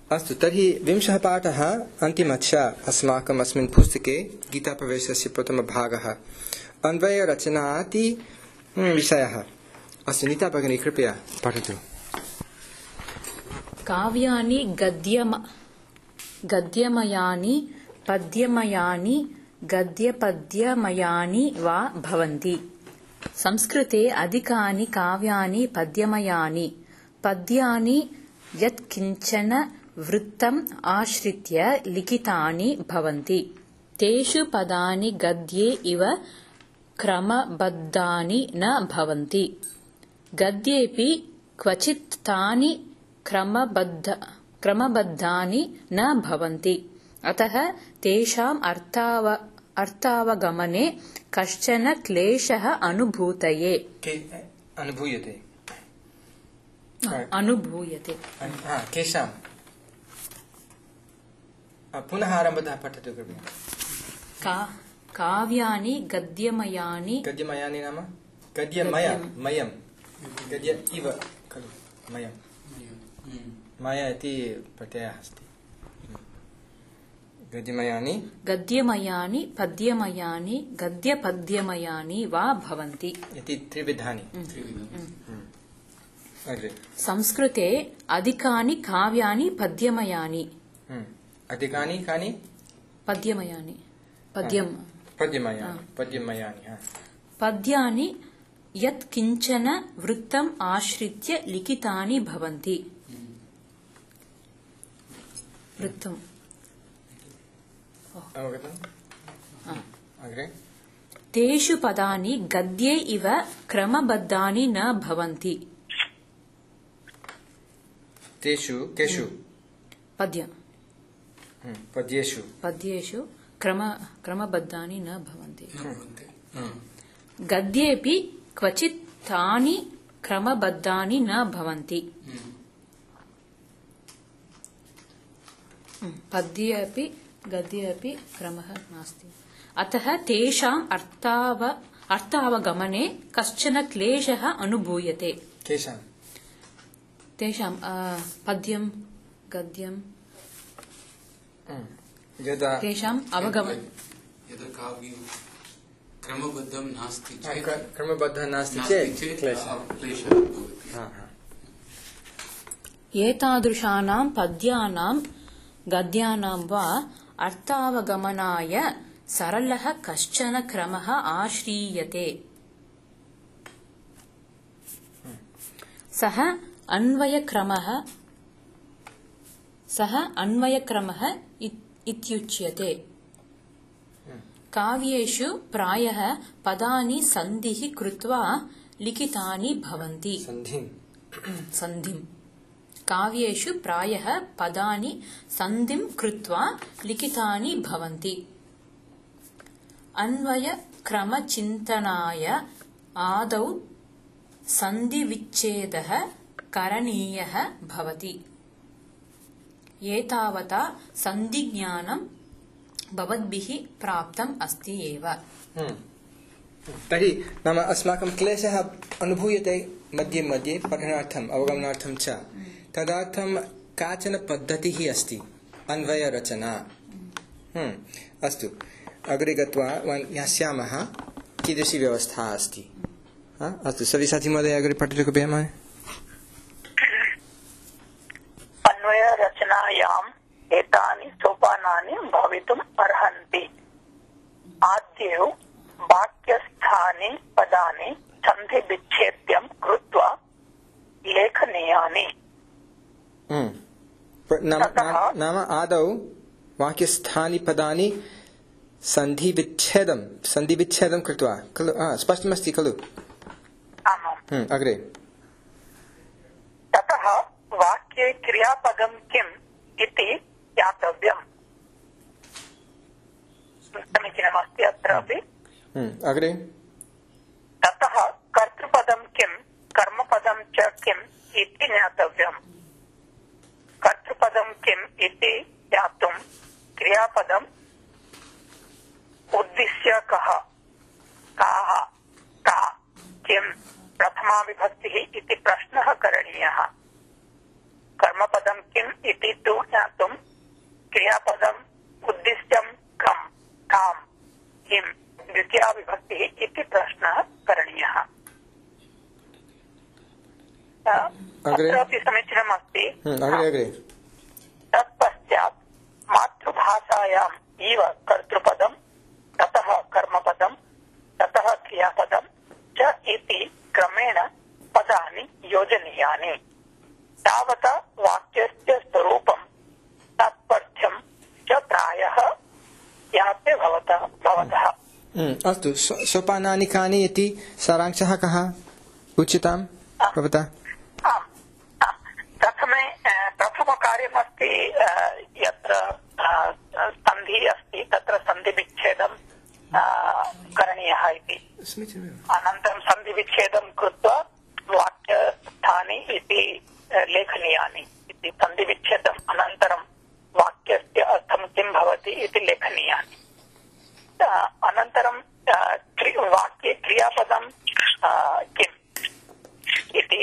अस्तु तर्हि 20 पाठः अन्तिमच्च अस्माकम् अस्मिन् पुस्तके गीताप्रवेशस्य प्रथमभागः अन्वयरचनाति विषयः। अस्तु नीता भगिनी कृपया पठतु। काव्यानि गद्यमयानि पद्यमयानि गद्यपद्यमयानि वा भवन्ति। संस्कृते अधिकानि काव्यानि पद्यमयानि पद्यानि यत्किञ्चन वृत्तम् आश्रित्य लिखितानि भवन्ति। तेषु पदानि गद्ये इव क्रमबद्धानि न भवन्ति। गद्येऽपि क्वचित् तानि क्रमबद्धानि न भवन्ति। अतः तेषाम् अर्थावगमने कश्चन क्लेशः अनुभूयते। केषाम्? पुनः आरम्भतः पठतु कृपया। काव्यानि गद्यमयानि नाम गद्यमयं गद्य इव खलु मयं मया इति प्रत्ययः अस्ति। गद्यमयानि पद्यमयानि गद्यपद्यमयानि वा भवन्ति इति त्रिविधानि। संस्कृते अधिकानि काव्यानि पद्यमयानि कानि पद्यमयानि पद्यानि यत्किञ्चन वृत्तम् आश्रित्य लिखितानि भवन्ति। वृत्तम् तेषु पदानि गद्ये इव क्रमबद्धानि न भवन्ति। केषु पद्येषु क्रमबद्धानि न भवन्ति। गद्येऽपि क्वचित् तानि क्रमबद्धानि न भवन्ति। गद्येऽपि क्रमः नास्ति। अतः तेषाम् अर्थावगमने कश्चन क्लेशः अनुभूयते। तेषां पद्यं गद्यं तेषाम् अवगमनं यदा काव्यं क्रमबद्धं नास्ति चेत् क्लेशः भवति। एतादृशानां पद्यानां गद्यानां वा अर्थावगमनाय सरलः कश्चन क्रमः आश्रीयते। सः अन्वयक्रमः इत्युच्यते। काव्येषु प्रायः पदानि सन्धिः कृत्वा लिखितानि भवन्ति। सन्धिं काव्येषु प्रायः पदानि सन्धिं कृत्वा लिखितानि भवन्ति। अन्वयक्रमचिन्तनाय आदौ सन्धिविच्छेदः करणीयः भवति। एतावता सन्धिज्ञानं भवद्भिः प्राप्तम् अस्ति एव। तर्हि नाम अस्माकं क्लेशः अनुभूयते मध्ये मध्ये पठनार्थम् अवगमनार्थं च। तदर्थं काचन पद्धतिः अस्ति अन्वयरचना। अस्तु अग्रे गत्वा ज्ञास्यामः कीदृशी व्यवस्था अस्ति। अस्तु सविसाथी महोदय अग्रे पठतु कृपया। अन्वयरचनायाम् एतानि सोपानानि भवितुम् अर्हन्ति। आद्यौ वाक्यस्थानि पदानि सन्धिविच्छेद्यं कृत्वा लेखनीयानि। नाम आदौ वाक्यस्थानि पदानि सन्धिविच्छेदं कृत्वा खलु स्पष्टमस्ति खलु। अग्रे ततः वाक्ये क्रियापदं किम् इति ज्ञातव्यम्। समीचीनमस्ति अत्रापि। अग्रे ततः कर्तृपदं किम् कर्मपदं च किम् इति ज्ञातव्यम्। कर्तृपदं किम् इति ज्ञातुं क्रियापदम् उद्दिश्य कः काः का किम् प्रथमा विभक्तिः इति प्रश्नः करणीयः। कर्मपदं किम् इति तु ज्ञातव्यम्। क्रियापदम् उद्दिश्यं कम् काम् किं द्वितीया विभक्तिः इति प्रश्नः करणीयः। अत्रापि समीचीनमस्ति। तत्पश्चात् मातृभाषायाम् इव कर्तृपदं ततः कर्मपदं ततः क्रियापदं च इति क्रमेण पदानि योजनीयानि। तावता वाक्यस्य स्वरूपं तात्पर्यं च प्रायः ज्ञाते भवतः। अस्तु, सोपानानि कानि इति सारांशः कः उचितं भवतः? प्रथमकार्यमस्ति यत्र सन्धिः अस्ति तत्र सन्धिविच्छेदं करणीयः इति। अनन्तरं सन्धिविच्छेदं कृत्वा वाक्यस्थानि इति लेखनीयानि इति। सन्धिविच्छेदम् अनन्तरं वाक्यस्य अर्थं किं भवति इति लेखनीयानि। अनन्तरं वाक्ये क्रियापदं किम् इति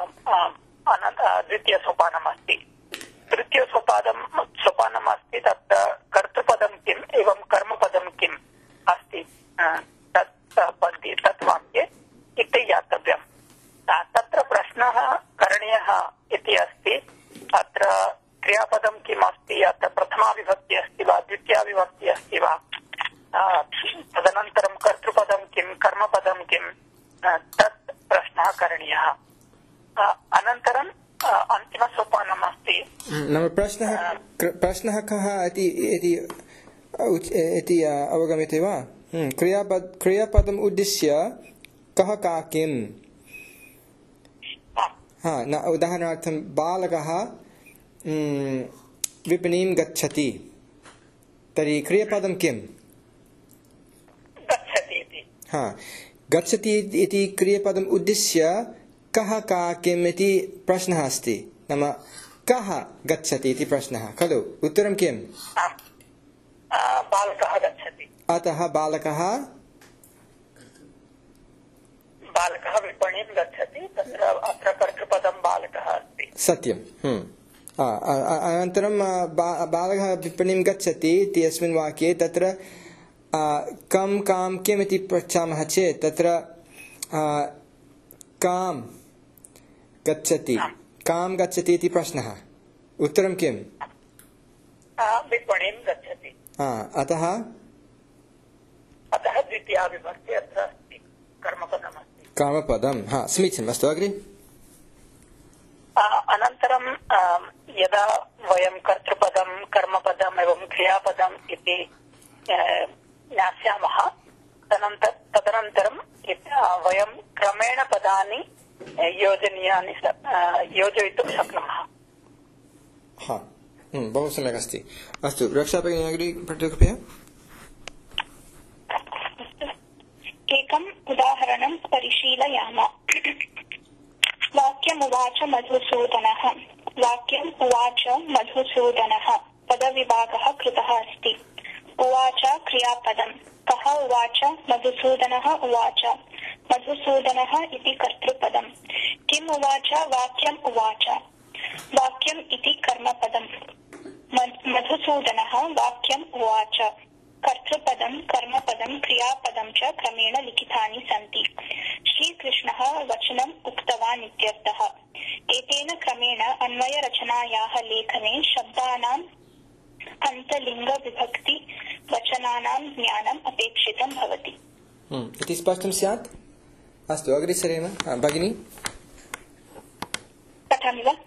द्वितीयसोपानमस्ति। तृतीयसोपानमस्ति तत्र कर्तृपदं किम् एवं कर्मपदं किम् अस्ति तत् वाक्ये इति ज्ञातव्यम्। तत्र प्रश्नः करणीयः इति अस्ति। अत्र क्रियापदं किम् अस्ति, अत्र प्रथमा विभक्ति अस्ति वा द्वितीया विभक्ति अस्ति वा, तदनन्तरं कर्तृपदं किं कर्मपदं किं, तत् प्रश्नः करणीयः। अनन्तरं अन्तिमसोपानमस्ति। प्रश्नः कः इति अवगम्यते वा? क्रियापदम् उद्दिश्य कः का किम्? उदाहरणार्थं बालकः विपणीं गच्छति, तर्हि क्रियापदं किम्? गच्छति इति क्रियापदम् उद्दिश्य कः का किम् इति प्रश्नः अस्ति। नाम कः गच्छति इति प्रश्नः खलु? उत्तरं किम्? बालकः गच्छति। अतः बालकः विपणीं गच्छति, तत्र अत्र कर्तृपदं बालकः अस्ति। सत्यम्। अनन्तरं बालकः विपणीं गच्छति इत्यस्मिन् वाक्ये तत्र कं कां किम् इति पृच्छामः चेत् तत्र कां गच्छति इति प्रश्नः। उत्तरं किम्? विपणीं गच्छति। अतः द्वितीया विभक्ति अत्र अस्ति, कर्मपदमस्ति। कर्मपदं समीचीनम्। अस्तु, अग्रे। अनन्तरं यदा वयं कर्तृपदं कर्मपदम् एवं क्रियापदम् इति ज्ञास्यामः, तदनन्तरं वयं क्रमेण पदानि योजयितुं शक्नुमः। बहु सम्यक् अस्ति। अस्तु, रक्षा भगिनी अग्रे पठतु कृपया। एकम् उदाहरणं परिशीलयाम। वाक्यमुवाच मधुसूदनः। वाक्यम् उवाच मधुसूदनः पदविभागः कृतः अस्ति। उवाच क्रियापदम्। कः उवाच? मधुसूदनः उवाच। मधुसूदनः इति कर्तृपदम्। किम् उवाच? वाक्यम् उवाच। वाक्यम् इति कर्मपदम्। मधुसूदनः वाक्यम् उवाच। कर्तृपदं कर्मपदं क्रियापदं च क्रमेण लिखितानि सन्ति। श्रीकृष्णः वचनम् उक्तवान् इत्यर्थः। एतेन क्रमेण अन्वयरचनायाः लेखने शब्दानाम् अन्तलिङ्गविभक्ति वचनानां ज्ञानम् अपेक्षितं भवति। इति स्पष्टं स्यात्? अस्तु, अग्रे सरेम। भगिनी पठामि वा?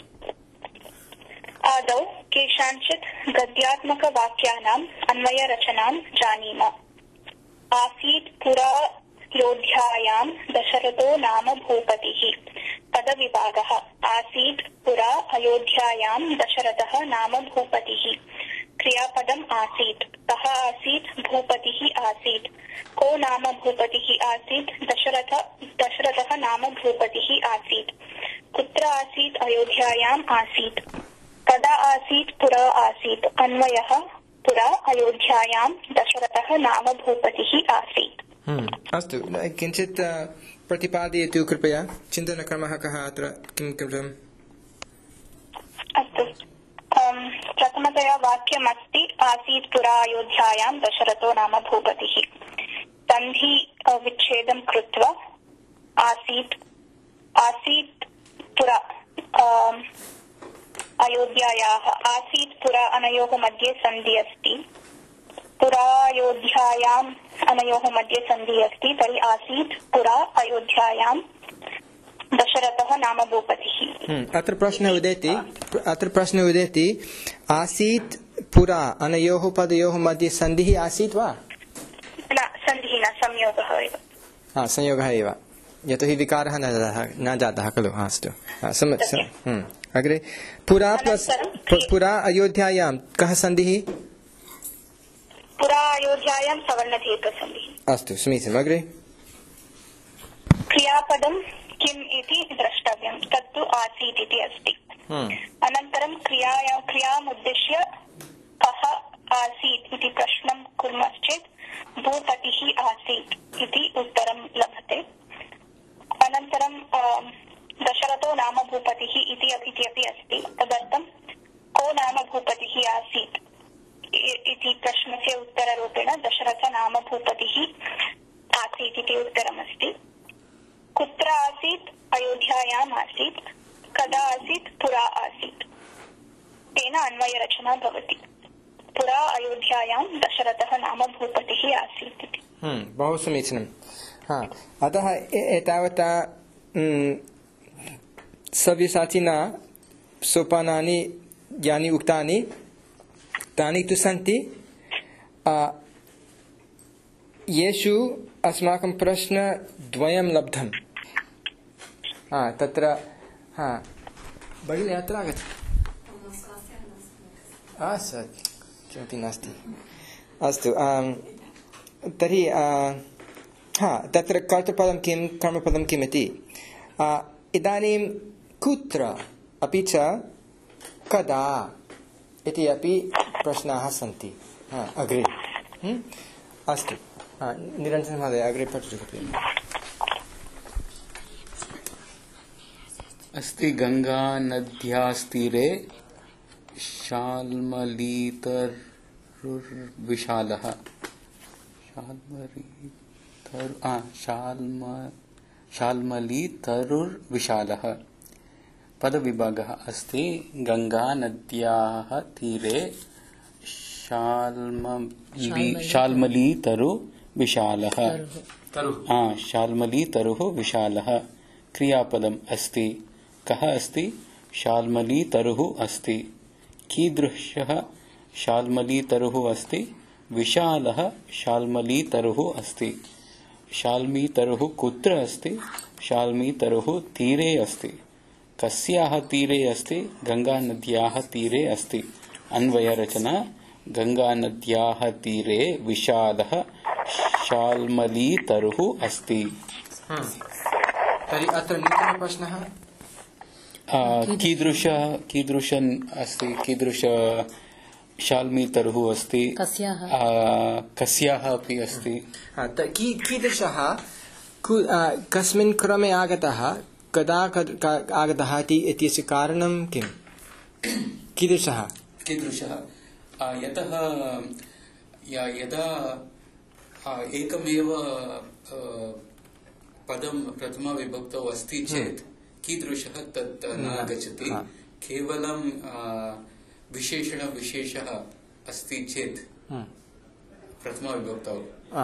आदौ केषाञ्चित् गद्यात्मकवाक्यानाम् अन्वयरचनां जानीम। आसीत् पुरा योध्यायां दशरथो नाम भूपतिः। पदविभागः। आसीत् पुरा अयोध्यायां दशरथः नाम भूपतिः। क्रियापदम् आसीत्। कः आसीत्? भूपतिः आसीत्। को नाम भूपतिः आसीत्? दशरथः नाम भूपतिः आसीत्। कुत्र आसीत्? अयोध्यायाम् आसीत्। कदा आसीत्? पुरा आसीत्। अन्वयः पुरा अयोध्यायां दशरथः नाम भूपतिः आसीत्। अस्तु, किञ्चित् प्रतिपादयतु कृपया। चिन्तनक्रमः कः अत्र? किं कृतम्? अस्तु, प्रथमतया वाक्यमस्ति आसीत् पुरा अयोध्यायां दशरथो नाम भूपतिः। सन्धि विच्छेदं कृत्वा आसीत् पुरा अयोध्यायाः आसीत् पुरा अनयोः मध्ये सन्धि अस्ति। पुरायोध्यायाम् अनयोः मध्ये सन्धि अस्ति, तर्हि आसीत् पुरा अयोध्यायां दशरथः नाम भूपतिः। अत्र प्रश्नः उदेति आसीत् पुरा अनयोः पदयोः मध्ये सन्धिः आसीत् वा? न, सन्धिः न, संयोगः एव। संयोगः एव, यतोहि विकारः न जातः खलु। अस्तु, अग्रे पुरा प्लस् पुरा अयोध्यायां कः सन्धिः? पुरा अयोध्यायां सवर्णदीर्घसन्धिः। अस्तु, समीचीनम्। अग्रे क्रियापदं किम् इति द्रष्टव्यं, तत्तु आसीत् इति अस्ति। अनन्तरं क्रियामुद्दिश्य कः आसीत् इति प्रश्नं कुर्मश्चेत् भूपतिः आसीत् इति उत्तरं लभते। अनन्तरं दशरथो नाम भूपतिः इति अपि अस्ति। तदर्थं को नाम भूपतिः आसीत् इति प्रश्नस्य उत्तररूपेण दशरथ नाम भूपतिः आसीत् इति उत्तरमस्ति। कुत्र आसीत्? अयोध्यायाम् आसीत्। कदा आसीत्? पुरा आसीत्। तेन अन्वयरचना भवति। पुरा अयोध्यायां दशरथः नाम भूपतिः आसीत् इति। बहु समीचीनम्। अतः एतावता सव्यसाचिना सोपानानि यानि उक्तानि तानि तु सन्ति, येषु अस्माकं प्रश्नद्वयं लब्धम्। तत्र भगिनी अत्र आगच्छति। सत् किमपि नास्ति। अस्तु, तर्हि तत्र कर्तृपदं किं कर्मपदं किम् इति। इदानीं कुत्र अपि च कदा इति अपि प्रश्नाः सन्ति। अग्रे अस्तु, निरञ्जन महोदय अग्रे पठतु कृपया। अस्ति गंगा नद्यास्तीरे शाल्मलीतरुर्विशालः शाल्मलीतरुर्विशालः। पदविभागः अस्ति गंगा नद्याः तीरे शाल्मलीतरु विशालः। शाल्मलीतरुः विशालः। क्रियापदम् अस्ति। कः अस्ति? शाल्मलीतरुः अस्ति। कीदृशः शाल्मलीतरुः अस्ति? विशालः शाल्मलीतरुः अस्ति। शाल्मलीतरुः कुत्र अस्ति? शाल्मलीतरुः तीरे अस्ति। कस्याः तीरे अस्ति? गंगानद्याः तीरे अस्ति। अन्वयरचना गंगानद्याः तीरे विशालः शाल्मलीतरुः अस्ति। तर्हि अत्र नूतनप्रश्नः कीदृश अस्ति? कीदृश शाल्मलीतरुः अस्ति? कस्याः अपि अस्ति? कीदृशः कस्मिन् क्रमे आगतः, कदा आगतः इत्यस्य कारणं किम्? कीदृशः यतः यदा एकमेव पदं प्रथमाविभक्तौ अस्ति चेत् कीदृशः तत् न आगच्छति। केवलं विशेषणविशेषः अस्ति चेत् प्रथमाविभक्तौ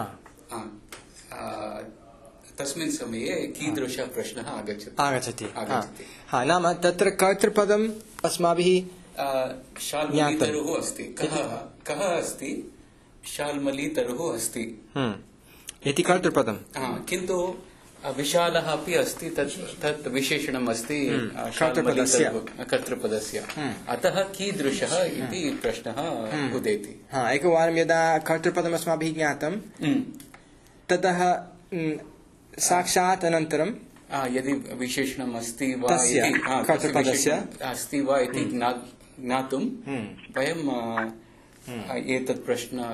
तस्मिन् समये कीदृशः प्रश्नः आगच्छति। नाम तत्र कर्तृपदम् अस्माभिः शाल्मलीतरुः अस्ति। कः अस्ति? शाल्मलीतरुः अस्ति इति कर्तृपदम्। किन्तु विशालः अपि अस्ति, तत् विशेषणम् अस्ति कर्तृपदस्य। अतः कीदृशः इति प्रश्नः उदेति। एकवारं यदा कर्तृपदम् अस्माभिः ज्ञातं ततः साक्षात् अनन्तरं यदि विशेषणम् अस्ति वा अस्ति वा इति ज्ञातुं वयं एतत्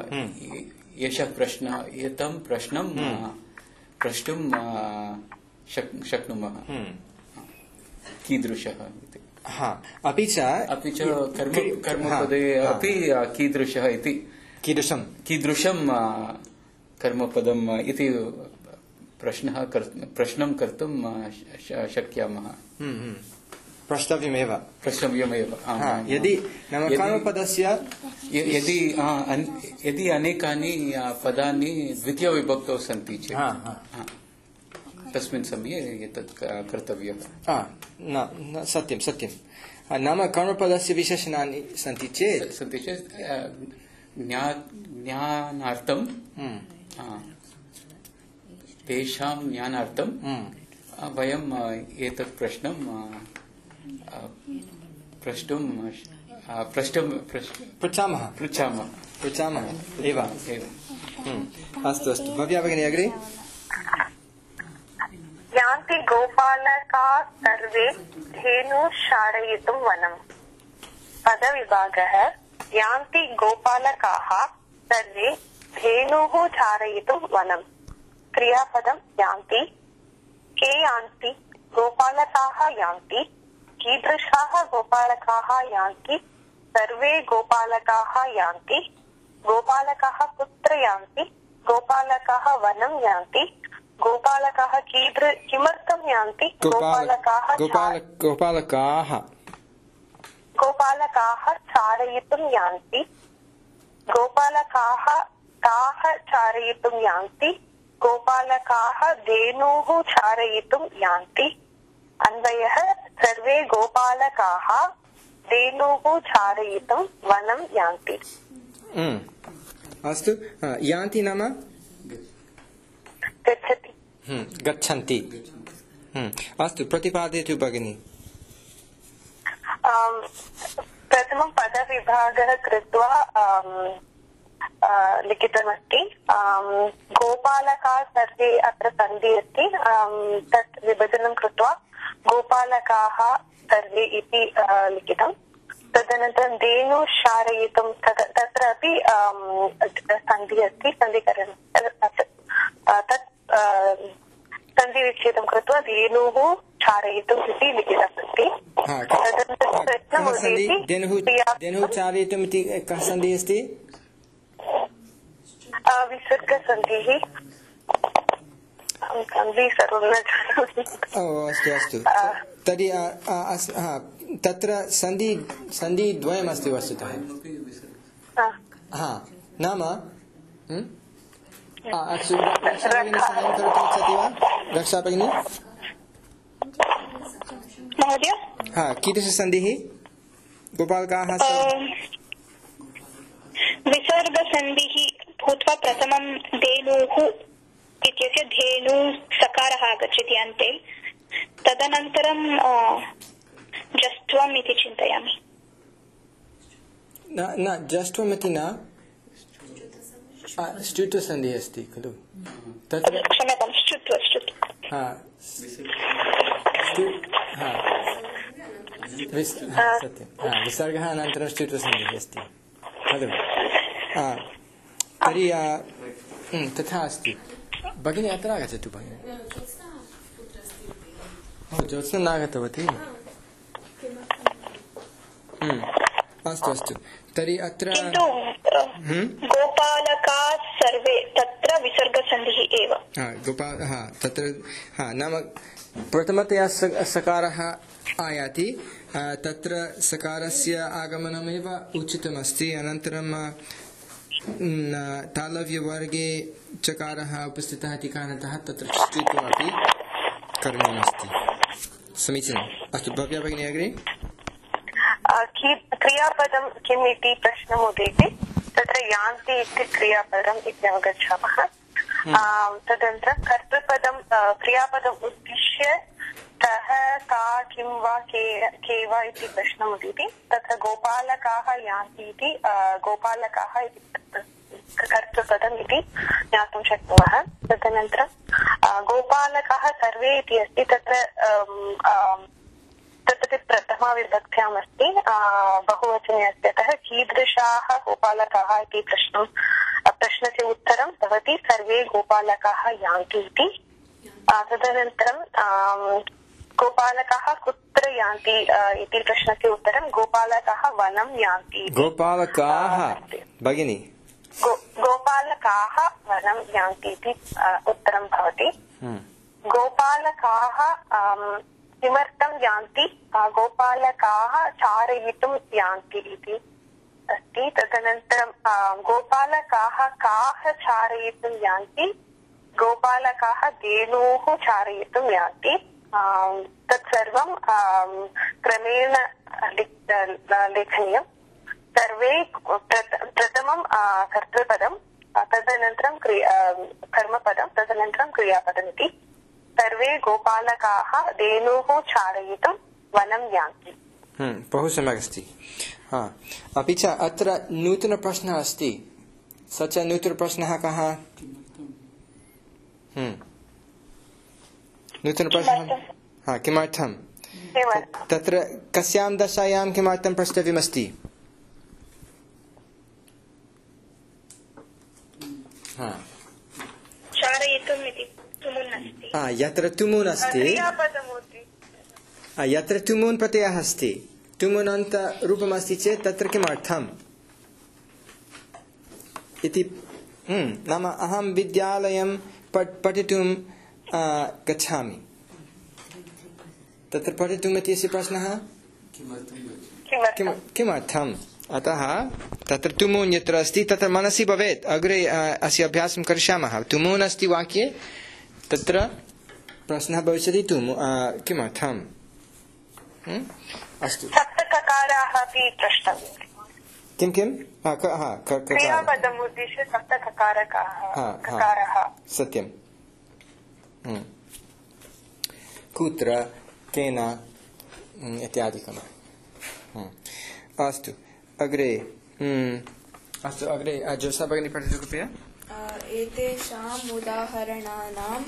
एतं प्रश्नं प्रष्टुं शक्नुमः। कीदृशः इति। अपि च कर्मपदे अपि कीदृशः इति कीदृशं कर्मपदम् इति प्रश्नं कर्तुं शक्यामः। प्रष्टव्यमेव यदि नाम कर्मपदस्य यदि अनेकानि पदानि द्वितीयविभक्तौ सन्ति चेत् तस्मिन् समये एतत् कर्तव्यः। सत्यं नाम कर्मपदस्य विशेषणानि सन्ति चेत् ज्ञानार्थं तेषां ज्ञानार्थं वयम् एतत् प्रश्नं पृच्छामः एव। अस्तु भव्या भगिनी अग्रे। यान्ति गोपालकाः सर्वे धेनुः क्षारयितुं वनम्। पदविभागः यान्ति गोपालकाः सर्वे धेनुः क्षारयितुं वनम्। क्रियापदं यान्ति। के यान्ति? गोपालकाः यान्ति। कीदृशाः गोपालकाः यान्ति? सर्वे गोपालकाः यान्ति। गोपालकाः कुत्र यान्ति? गोपालकाः वनं यान्ति। गोपालकाः किमर्थं यान्ति? गोपालकाः चारयितुं यान्ति। गोपालकाः ताः चारयितुं यान्ति। गोपालकाः धेनुः चारयितुं यान्ति। अन्वयः सर्वे गोपालकाः धेनुः चारयितुं वनं यान्ति। अस्तु यान्ति नाम गच्छन्ति। अस्तु प्रतिपादयतु भगिनी। प्रथमं पदविभागः कृत्वा लिखितमस्ति। गोपालकाः सर्वे अत्र सन्धि अस्ति। तत् विभजनं कृत्वा गोपालकाः सर्वे इति लिखितम्। तदनन्तरं धेनुः क्षारयितुं तत्र अपि सन्धि अस्ति। सन्धिकरणं तत् सन्धिविच्छेदं कृत्वा धेनुः क्षारयितुम् इति लिखितमस्ति। धेनुः चारयितुम् इति कः सन्धिः अस्ति? विसर्गसन्धिः। अस्तु तर्हि तत्र सन्धिद्वयमस्ति वस्तुतः। नाम साहाय्यं कर्तुम् इच्छति वा रक्षा भगिनी? महोदय कीदृशसन्धिः? गोपालकाः विसर्गसन्धिः भूत्वा प्रथमं धेनुः इत्यस्य धेनु सकारः आगच्छति अन्ते। तदनन्तरं जस्त्वम् इति चिन्तयामि। न जस्त्वम् इति न ष्टुत्वसन्धिः अस्ति खलु तत्र। क्षम्यतां ष्टुत्व सत्यं विसर्गः अनन्तरं ष्टुत्वसन्धिः अस्ति खलु। तर्हि तथा अस्ति। भगिनी अत्र आगच्छतु भगिनी। ज्योत्स्ना नागतवती। अस्तु तर्हि अत्र गोपालकाः सर्वे तत्र विसर्गसन्धिः एव। तत्र नाम प्रथमतया सकारः आयाति। तत्र सकारस्य आगमनमेव उचितमस्ति। अनन्तरं तालव्यवर्गे चकारः उपस्थितः इति कारणतः तत्र ष्टित्वमपि करणीयमस्ति। समीचीनम्। अस्तु भव्या भगिनी अग्रे। क्रियापदं किम् इति प्रश्नम् उदेति। तत्र यान्ति इति क्रियापदम् इति अवगच्छामः। तदनन्तरं कर्तृपदं क्रियापदम् उद्दिश्य कः का किं वा के वा इति प्रश्नम् उदेति। तत्र गोपालकाः यान्ति इति गोपालकाः इति कर्तृपदम् इति ज्ञातुं शक्नुमः। तदनन्तरं गोपालकाः सर्वे इति अस्ति। तत्र तत्र प्रथमा विभक्त्याम् अस्ति। बहुवचने अस्ति। अतः कीदृशाः गोपालकाः इति प्रश्नस्य उत्तरं भवति सर्वे गोपालकाः यान्ति इति। तदनन्तरं गोपालकाः कुत्र यान्ति इति प्रश्नस्य उत्तरं गोपालकाः वनं यान्ति। गोपालकाः भगिनी गोपालकाः वनं यान्ति इति उत्तरं भवति। गोपालकाः किमर्थं यान्ति? गोपालकाः चारयितुं यान्ति इति अस्ति। तदनन्तरं गोपालकाः काः चारयितुं यान्ति? गोपालकाः धेनुः चारयितुं यान्ति। तत्सर्वं क्रमेण लेखनीयं। सर्वे प्रथमं कर्तृपदं, तदनन्तरं कर्मपदं, तदनन्तरं क्रियापदमिति। सर्वे गोपालकाः धेनुः चारयितुं वनं यान्ति। बहु सम्यक् अस्ति। अपि च अत्र नूतनप्रश्नः अस्ति। स च नूतनप्रश्नः कः? नूतनप्रश्नः किमर्थं? तत्र कस्यां दशायां किमर्थं प्रष्टव्यमस्ति? यत्र तुमुन् अस्ति, यत्र तुमुन् प्रत्ययः अस्ति, तुमुनन्त रूपमस्ति चेत् तत्र किमर्थम् इति। नाम अहं विद्यालयं पठितुं गच्छामि, तत्र पठितुम् इत्यस्य प्रश्नः किमर्थम्? अतः तत्र तुमुन् यत्र अस्ति तत्र मनसि भवेत्। अग्रे अस्य अभ्यासं करिष्यामः। तुमुन् अस्ति वाक्ये, तत्र प्रश्नः भविष्यति किमर्थम्? अस्तु। सप्तककाराः अपि प्रष्टव्यम्। किं किं? क्रियापदम् उद्दिश्य सप्तककारः। सत्यं। कुत्र, केन इत्यादिकम्। अस्तु अग्रे। अस्तु अग्रे जोसा भगिनी पठतु कृपया। एतेषाम् उदाहरणानाम्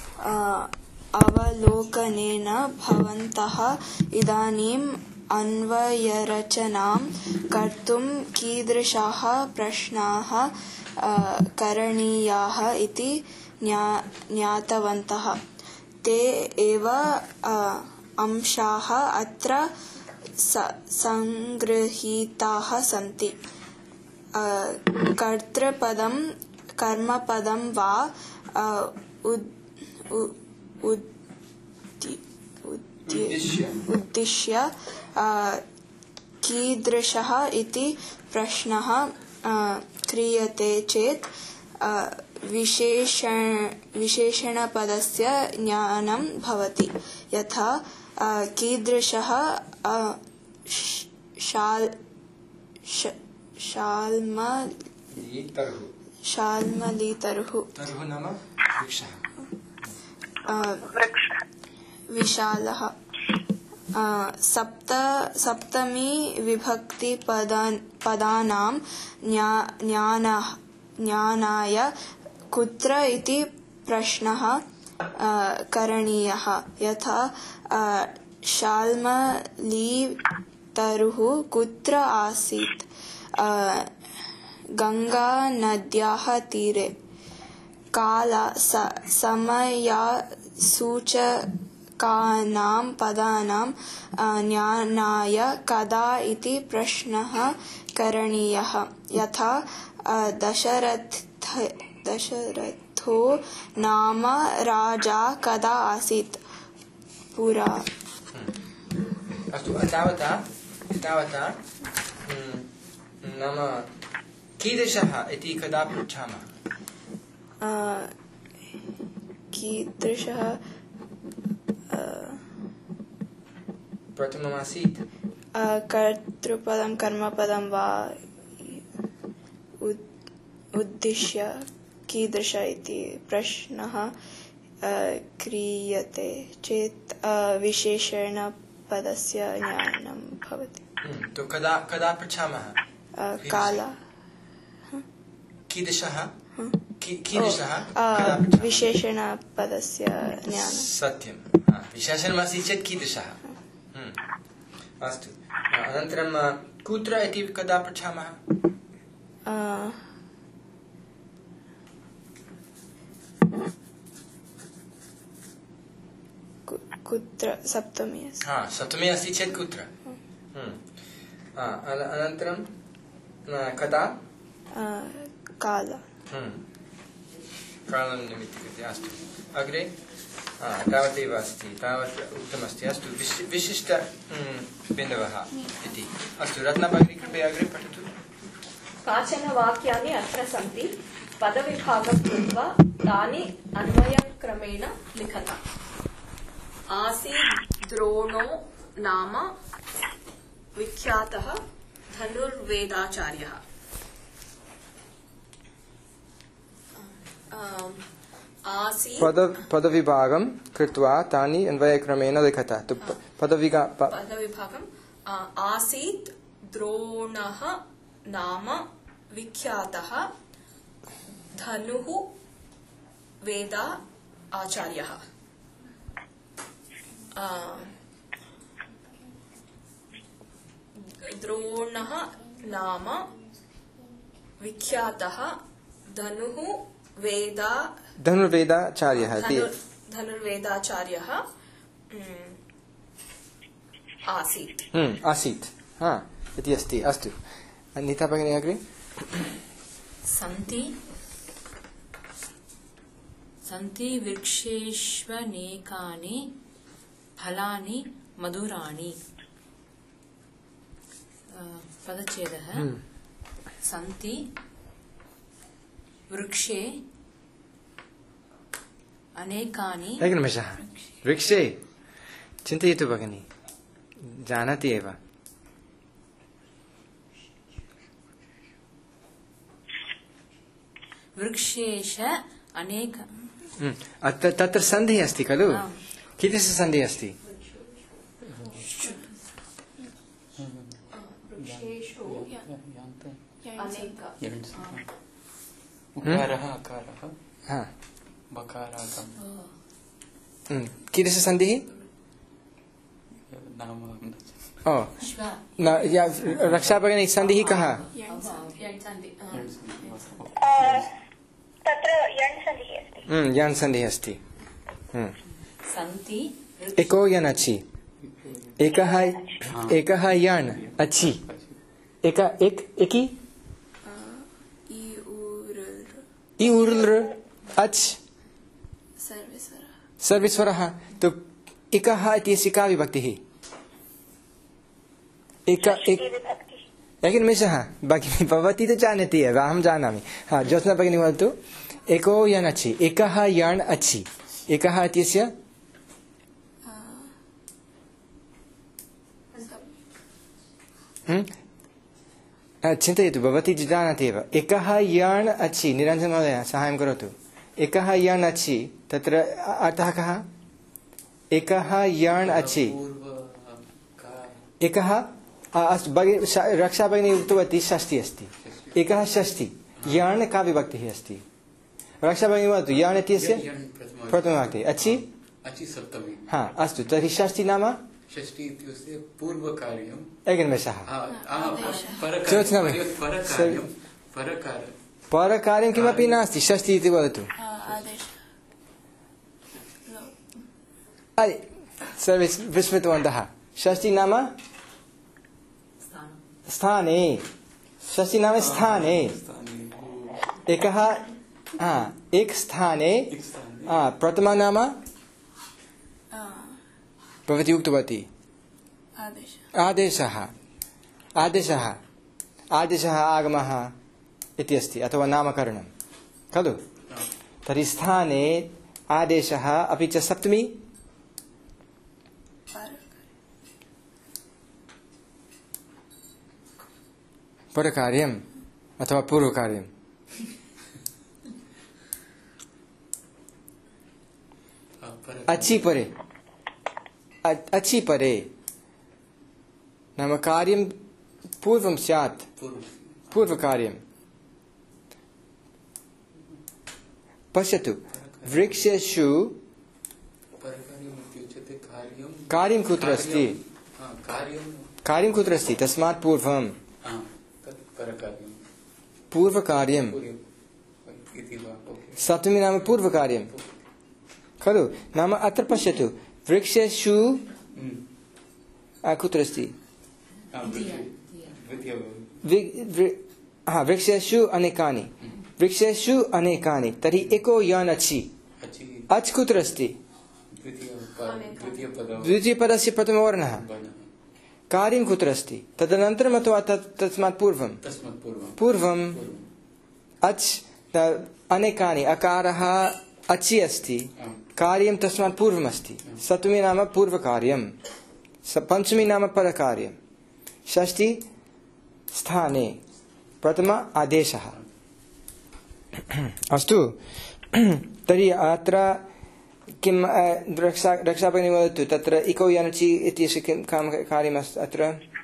अवलोकनेन भवन्तः इदानीम् अन्वयरचनां कर्तुं कीदृशाः प्रश्नाः करणीयाः इति ज्ञातवन्तः। ते एव अंशाः अत्र संगृहीताः सन्ति। कर्तृपदं कर्मपदं वा उद्दिश्य कीदृशः इति प्रश्नः क्रियते चेत् विशेषणपदस्य ज्ञानं भवति। यथा कीदृशः शाल्मलीतरुः विशालः। सप्तमी विभक्ति पदानां ज्ञानाय कुत्र इति प्रश्नः करणीयः। यथा शाल्मलीतरुः कुत्र आसीत्? गङ्गानद्याः तीरे। समयसूचकानां पदानां ज्ञानाय कदा इति प्रश्नः करणीयः। यथा दशरथो नाम राजा कदा आसीत्? पुरा। अस्तु तावता नाम कीदृशः इति कदा पृच्छामः? कीदृशः प्रथममासीत्। कर्तृपदं कर्मपदं वा उद्दिश्य कीदृश इति प्रश्नः क्रियते चेत् विशेषणपदस्य ज्ञानं भवति। तो कदा पृच्छामः? काला। कीदृशः विशेषणपदस्य ज्ञानं। सत्यं। विशेषणमासीत् चेत् कीदृशः? अस्तु। अनन्तरं कुत्र इति कदा पृच्छामः? कुत्र सप्तमी अस्ति हा सप्तमी अस्ति चेत् कुत्र अनन्तरं कदा काल कालं निमित्तीकृत्य अस्तु अग्रे तावदेव अस्ति तावत् उक्तमस्ति अस्तु विशिष्ट बिन्दवः इति अस्तु रत्नभगिनी कृपया अग्रे पठतु काचन वाक्यानि अत्र सन्ति पदविभागं कृत्वा तानि अन्वयक्रमेण लिखता आसीत् द्रोणो नाम विख्यातः धनुर्वेदाचार्यः पदविभागं कृत्वा तानि अन्वयक्रमेण लिखता तो पदविभागम् आसीत् द्रोणः नाम विख्यातः धनुः वेद आचार्यः द्रोणः नाम विख्यातः धनुर्वेदाचार्यः आसीत् इति अस्ति अस्तु नीता भगिनी अग्रे सन्ति वृक्षेष्वनेकानि फलानि मधुराणि पदच्छेदः सन्ति वृक्षे अनेकानि एकनिमेषः वृक्षे चिन्तयतु भगिनी जानाति एव वृक्षेश अनेक तत्र सन्धिः अस्ति खलु कीदृश सन्धिः अस्ति उकारः अकारः बकारागम कीदृश सन्धिः रक्षा भगिनी सन्धिः कः तत्र यण् सन्धिः अस्ति यण् सन्धिः अस्ति सन्ति एको यण् अचि एकः यण् अचि एकी इ उर्ल अच् सर्वेश्वरः तो इकः इत्यस्य का विभक्तिः एकनिमेषः भगिनी भवती तो जानाति एव अहं जानामि ज्योत्स्ना भगिनी वदतु एको यण् अचि एकः यण् अचि एकः इत्यस्य चिन्तयतु भवती जानाति एव एकः यण् अचि निरञ्जन महोदय साहाय्यं करोतु एकः यण् अचि तत्र अर्थः कः एकः यण् अचि एकः अस्तु रक्षा भगिनी उक्तवती षष्ठी अस्ति एकः षष्ठी यण् का विभक्तिः अस्ति रक्षा भगिनी वदतु यण् इत्यस्य प्रथमविभक्तिः अचि सप्तमी अस्तु तर्हि षष्ठी नाम षष्ठी इत्युक्ते पूर्वकार्यं एकनिमेषः परकार्यं किमपि नास्ति षष्ठी इति वदतु सर्वे विस्मृतवन्तः षष्ठी नाम स्थाने षष्ठी नाम स्थाने एकः एक स्थाने प्रथमा नाम भवती उक्तवती आदेशः आगमः इति अस्ति अथवा नामकरणं खलु तर्हि स्थाने आदेशः अपि च सप्तमी परकार्यम् अथवा पूर्वकार्यम् अच्छी परे नाम कार्यं पूर्वं स्यात् पूर्वकार्यं पश्यतु वृक्षेषु कार्यं कुत्र अस्ति तस्मात् पूर्वं पूर्वकार्यं सप्तमी नाम पूर्वकार्यं खलु नाम अत्र पश्यतु वृक्षेषु कुत्र अस्ति वृक्षेषु अनेकानि वृक्षेषु अनेकानि तर्हि एको यन् अचि अच् कुत्र अस्ति द्वितीयपदस्य प्रथमवर्णः कार्यं कुत्र अस्ति तदनन्तरम् अथवा तस्मात् पूर्वम् अच् अनेकानि अकारः अचि अस्ति कार्यं तस्मात् पूर्वमस्ति सप्तमी नाम पूर्वकार्यं पंचमी नाम परकार्यं षष्ठी स्थाने प्रथम आदेशः अस्तु तर्हि अत्र किं रक्षाभगिनी वदतु तत्र इको यनचि इत्यस्य किं कार्यमस्ति अत्र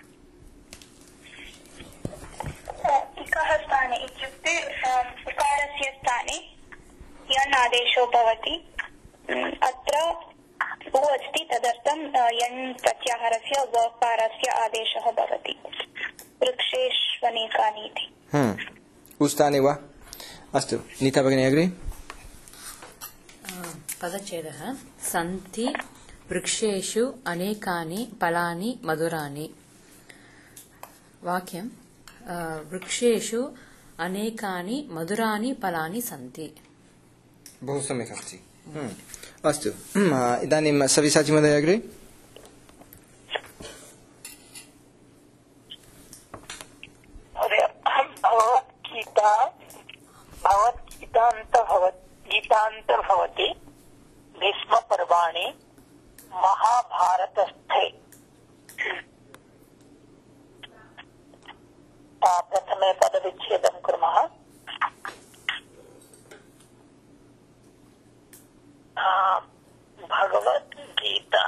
इकः स्थाने इत्युक्ते उकारस्य स्थाने यन् आदेशो भवति अत्र उ अस्ति तदर्थं यन् प्रत्याहारस्य वकारस्य आदेशः भवति वृक्षेष्वनेकानि इति उस्थाने वा अस्तु नीता भगिनी अग्रे पदच्छेदः सन्ति वृक्षेषु अनेकानि फलानि मधुराणि वाक्यं वृक्षेषु अनेकानि मधुराणि फलानि सन्ति बहु सम्यक् अस्ति अस्तु इदानीं सविसाचि महोदय अग्रे गीतान्तर्भवति भीष्मपर्वाणि महाभारतस्थे प्रथमे पदविच्छेदं कुर्मः भगवद्गीता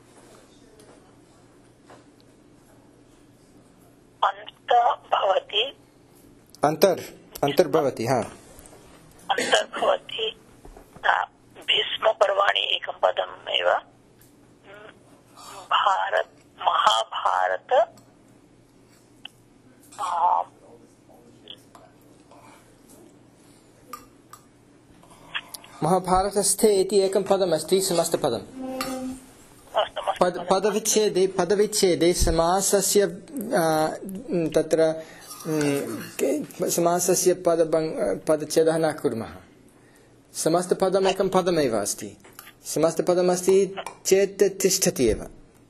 अन्तर्भवति अन्तर्भवति भीष्मपर्वाणि एकं पदम् एव महाभारत महाभारतस्थे इति एकं पदमस्ति समस्तपदं पदविच्छेदे समासस्य तत्र समासस्य पदच्छेदः न कुर्मः समस्तपदम् एकं पदमेव अस्ति समस्तपदमस्ति चेत् तिष्ठति एव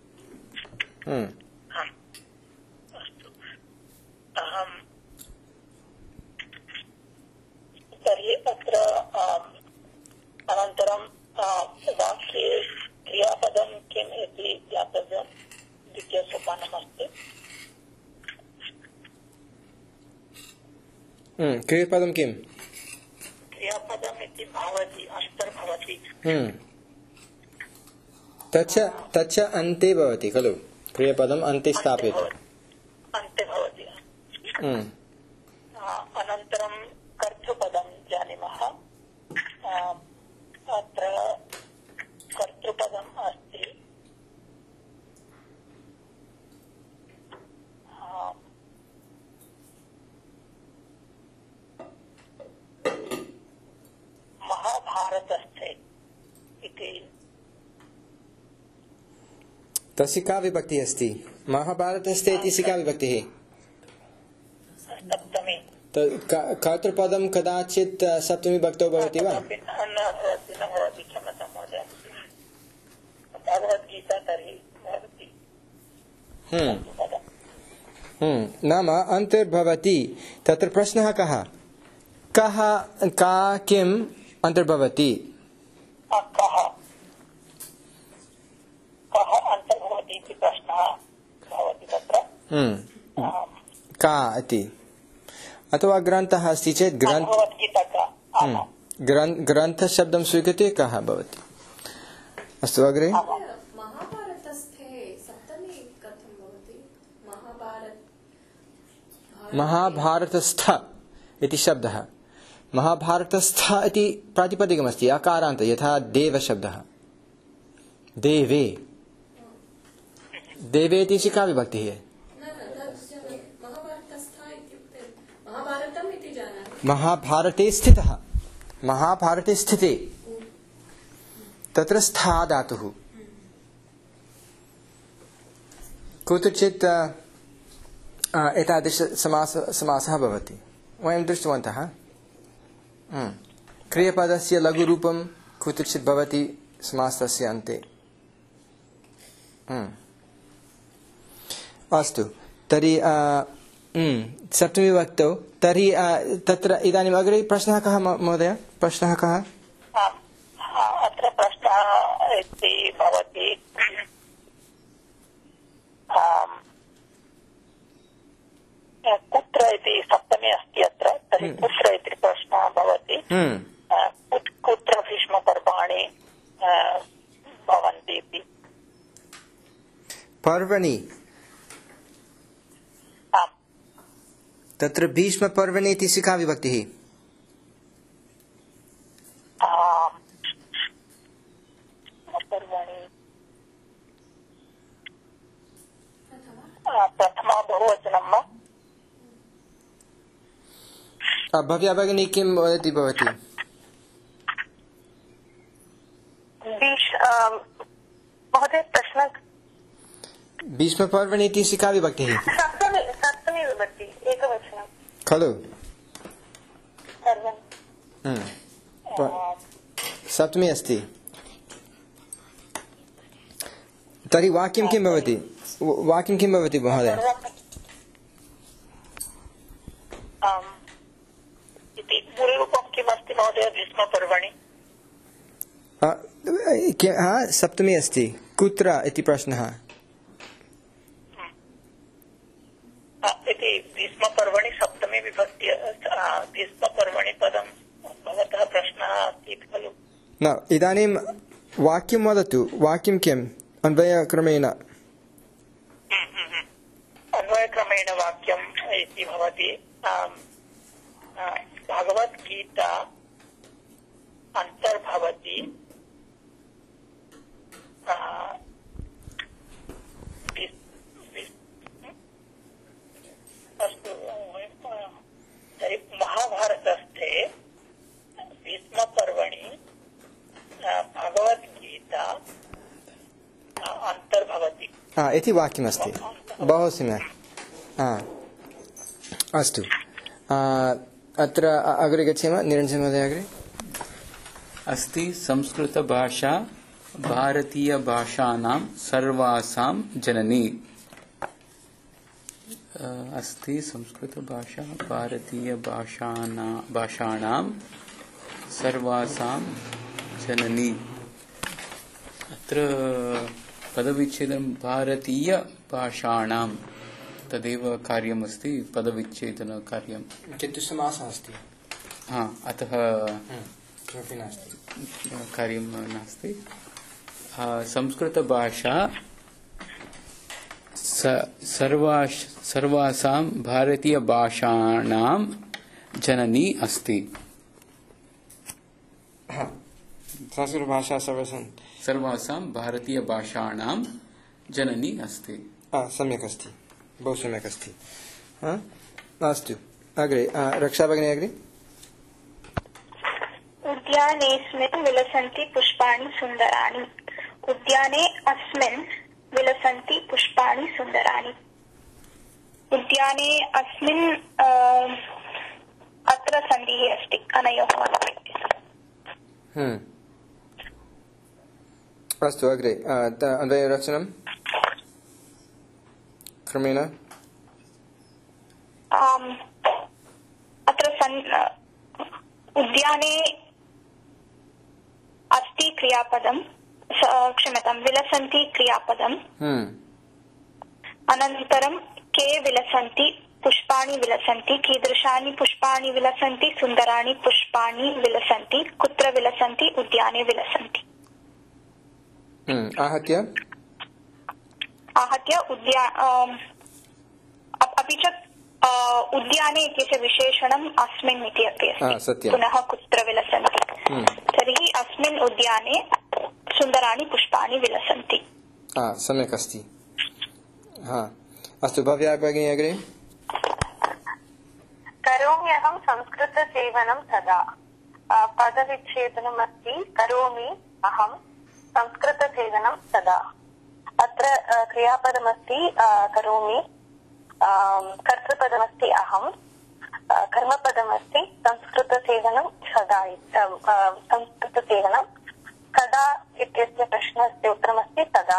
तर्हि अत्र अनन्तरं वाक्ये क्रियापदं किम् इति ज्ञातव्यं द्वितीयसोपानमस्ति क्रियापदं किम् क्रियापदम् इति भवति अन्तर्भवति तच्च अन्ते भवति खलु क्रियापदम् अन्ते स्थापयति अन्ते भवति अनन्तरं कर्तृपदं जानीमः अत्र कर्तृपदम् अस्ति महाभारतस्थे इति तस्य का विभक्तिः अस्ति महाभारतस्थे इति का विभक्तिः सप्तमी कर्तृपदं कदाचित् सप्तमी विभक्तौ भवति वा भगवद्गीता तर्हि भवति नाम अन्तर्भवति तत्र प्रश्नः कः का किम् अन्तर्भवति कः अन्तर्भवति इति प्रश्नः भवति तत्र का इति अथवा ग्रन्थः अस्ति चेत् ग्रन्थशब्दं स्वीकृत्य कः भवति अस्तु अग्रे महाभारतस्थे सप्तमी कथं भवति महाभारतस्थ इति शब्दः महाभारतस्थ इति प्रातिपदिकमस्ति अकारान्त यथा देवशब्दः देवे देवे इति का विभक्तिः महाभारते स्थितः महाभारते स्थिते तत्र स्था धातुः कुत्रचित् एतादृशसमासः भवति, वयं दृष्टवन्तः। क्रियपदस्य लघुरूपं कुत्रचित् भवति समासस्य अन्ते। अस्तु, तर्हि सप्तमीविभक्तौ तर्हि तत्र इदानीम् अग्रे प्रश्नः कः महोदय? प्रश्नः कः? अत्र प्रश्नः इति भवति कुत्र इति सप्तमी अस्ति अत्र, तर्हि कुत्र इति प्रश्नः भवति। कुत्र भीष्मपर्वाणि भवन्ति इति। पर्वणि, तत्र भीष्मपर्वणि इति सिका विभक्तिः। प्रथमा बहुवचनं वा? भव्या भगिनी किं वदति भवती? महोदय प्रश्नः। भीष्मपर्वणि इति सिका विभक्तिः। सप्तमी विभक्ति एकवचनं खलु? सप्तमी अस्ति। तर्हि वाक्यं किं भवति? वाक्यं किं भवति महोदय? इति मूलरूपं किमस्ति महोदय भीष्मपर्वणि? सप्तमी अस्ति। कुत्र इति प्रश्नः। इति भीष्मपर्वणि सप्तमी विभक्ति भीष्मपर्वणि पदं भवतः प्रश्नः अस्ति खलु? न, इदानीं वाक्यं वदतु। वाक्यं किम्? अन्वयक्रमेण। अन्वयक्रमेण वाक्यम् इति भवति भगवद्गीता अन्तर्भवति अस्तु, तर्हि महाभारतस्थे भीष्मपर्वणि भगवद्गीता अन्तर्भवति इति वाक्यमस्ति। बहु सम्यक्। अस्तु, अत्र अग्रे गच्छेम। निरञ्जन महोदय अग्रे अस्ति। संस्कृतभाषा भारतीयभाषाणां सर्वासां जननी। अस्ति संस्कृतभाषा भारतीयभाषाणां सर्वासां जननी। अत्र पदविच्छेदनं भारतीयभाषाणां तदेव कार्यमस्ति, पदविच्छेदनकार्यं। किन्तु समासः अस्ति। अतः किमपि नास्ति, कार्यं नास्ति। संस्कृतभाषा सर्वासां भारतीयभाषाणां जननी अस्ति। संस्कृतभाषा सर्वासां भारतीयभाषाणां जननी अस्ति। सम्यक् अस्ति, बहु सम्यक् अस्ति। अस्तु, अग्रे रक्षा भगिनी अग्रे। उद्यानेऽस्मिन् विलसन्ति पुष्पाणि सुन्दराणि। उद्याने अस्मिन् विलसन्ति पुष्पाणि सुन्दराणि। उद्याने अस्मिन् अत्र सन्धिः अस्ति अनयोः मध्ये। अस्तु, अग्रे अन्वयरचनं क्रमेण। अत्र उद्याने अस्ति क्रियापदं, क्षम्यतां, विलसन्ति क्रियापदम्। अनन्तरं के विलसन्ति, पुष्पाणि विलसन्ति। कीदृशानि पुष्पाणि विलसन्ति? सुन्दराणि पुष्पाणि विलसन्ति। कुत्र विलसन्ति? उद्याने विलसन्ति। आहत्य अपि च उद्याने इत्यस्य विशेषणम् अस्मिन् इति अपि अस्ति। पुनः कुत्र विलसन्ति? तर्हि अस्मिन् उद्याने सुन्दराणि पुष्पाणि विलसन्ति। सम्यक् अस्ति। अस्तु, भव्या भगिनी अग्रे। करोम्यहं संस्कृतसेवनं सदा। पदविच्छेदनमस्ति। करोमि अहं संस्कृतसेवनं सदा। अत्र क्रियापदमस्ति करोमि, कर्तृपदमस्ति अहं, कर्मपदमस्ति संस्कृतसेवनं सदा, संस्कृतसेवनं कदा इत्यस्य प्रश्नस्य उत्तरमस्ति तदा।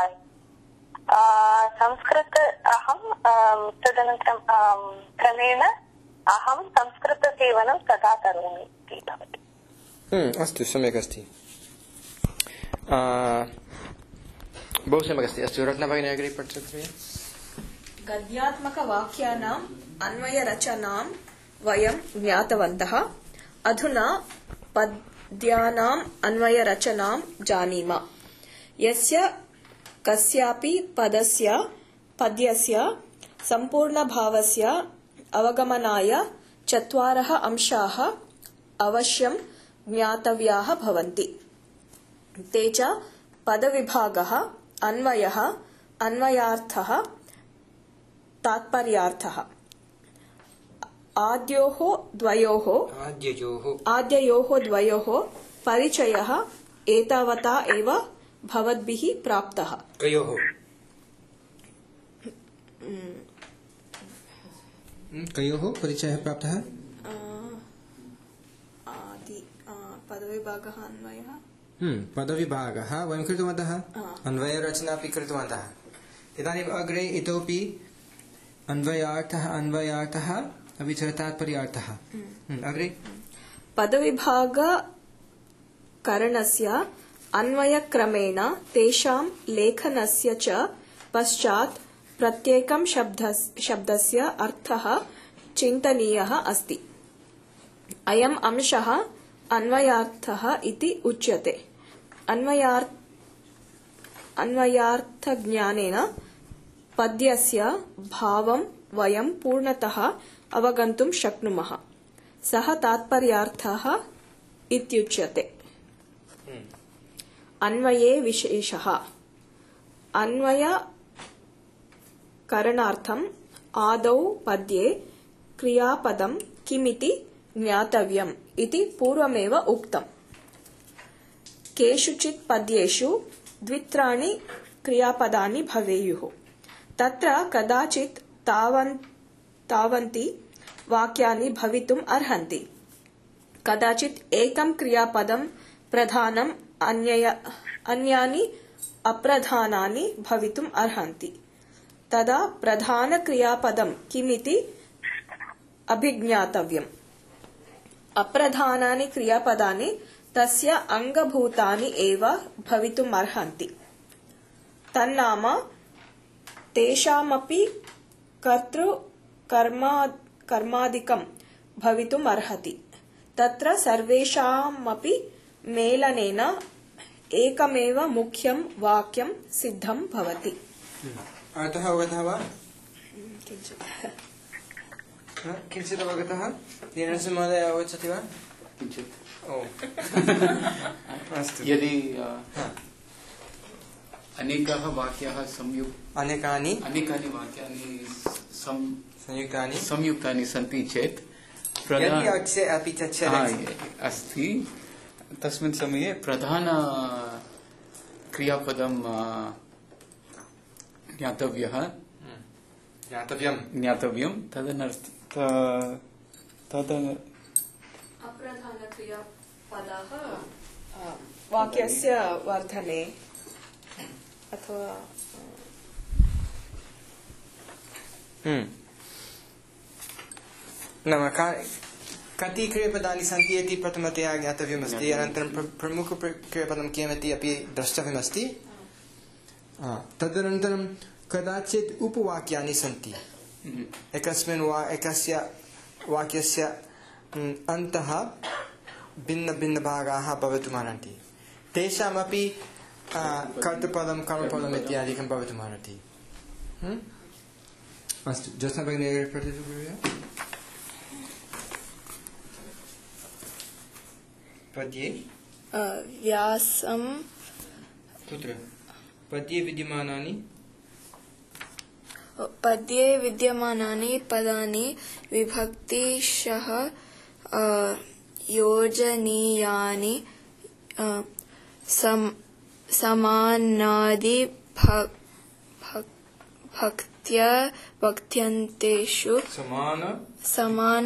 संस्कृत अहं, तदनन्तरं क्रमेण अहं संस्कृतसेवनं सदा करोमि इति भवति। अस्तु, सम्यक् अस्ति, बहु सम्यक् अस्ति। अस्तु, रत्नभगिनी अग्रे पठतु। गद्यात्मकवाक्यानाम् अन्वयरचनां वयं ज्ञातवन्तः। अधुना पद्यानाम् अन्वयरचनां जानीम। यस्य कस्यापि पद्यस्य सम्पूर्णभावस्य अवगमनाय 4 अंशाः अवश्यं ज्ञातव्याः भवन्ति। ते च पदविभागः, अन्वयः, अन्वयार्थः, तात्पर्यार्थः। आद्योः द्वयोः परिचयः एतावता एव भवद्भिः प्राप्तः। कयोः परिचयः प्राप्तः? पदविभागः, अन्वयः, पदविभागः वयं कृतवन्तः, अन्वयरचना अपि कृतवन्तः। इदानीम् अग्रे इतोपि अन्वयार्थः, अपि च तात्पर्यार्थः। अग्रे पदविभागकरणस्य अन्वयक्रमेण तेषां लेखनस्य च पश्चात् प्रत्येकं शब्दस्य अर्थः चिन्तनीयः अस्ति। अयम् अंशः अन्वयार्थः इति उच्यते। अन्वयार्थज्ञानेन पद्यस्य भावं वयं पूर्णतः अवगन्तुं शक्नुमः। सः तात्पर्यार्थः इत्युच्यते। अन्वये विशेषः। अन्वयकरणार्थम् आदौ पद्ये क्रियापदं किमिति ज्ञातव्यम् इति पूर्वमेव उक्तम्। केषुचित् पद्येषु 2-3 क्रियापदानि भवेयुः। तत्र कदाचित् तावन्ति वाक्यानि भवितुम् अर्हन्ति। कदाचित् एकं क्रियापदं प्रधानम्, अन्यानि अप्रधानानि भवितुम् अर्हन्ति। तदा प्रधानक्रियापदं किमिति अभिज्ञातव्यम्। अप्रधानानि क्रियापदानि तस्य अङ्गभूतानि एव भवितुम् अर्हन्ति। तन्नाम तेषामपि कर्मादिकं भवितुम् अर्हति। तत्र सर्वेषामपि मेलनेन एकमेव मुख्यं वाक्यं सिद्धं भवति। अर्थः अवगतः वा? किञ्चित् अवगतः? महोदय अवगच्छति वा? किञ्चित्। अस्तु। यदि अनेकाः वाक्याः अनेकानि वाक्यानि संयुक्तानि सन्ति चेत् अस्ति, तस्मिन् समये प्रधान क्रियापदं ज्ञातव्यं। अप्रधानक्रियापदाः वाक्यस्य वर्धने अथवा नाम कति क्रियापदानि सन्ति इति प्रथमतया ज्ञातव्यमस्ति। अनन्तरं प्रमुखक्रियापदं किमिति अपि द्रष्टव्यमस्ति। तदनन्तरं कदाचित् उपवाक्यानि सन्ति। एकस्य वाक्यस्य अन्तः भिन्नभिन्नभागाः भवितुमर्हन्ति। तेषामपि कर्तृपदं, कर्मपदम् इत्यादिकं भवितुमर्हति। अस्तु, ज्योत्स्ना भगिनी पठतु। पद्ये व्यासं कुत्र? पद्ये विद्यमानानि पदानि विभक्तिशः योजनीयानि समानादिभक्त्या भक्त्यन्तेषु समान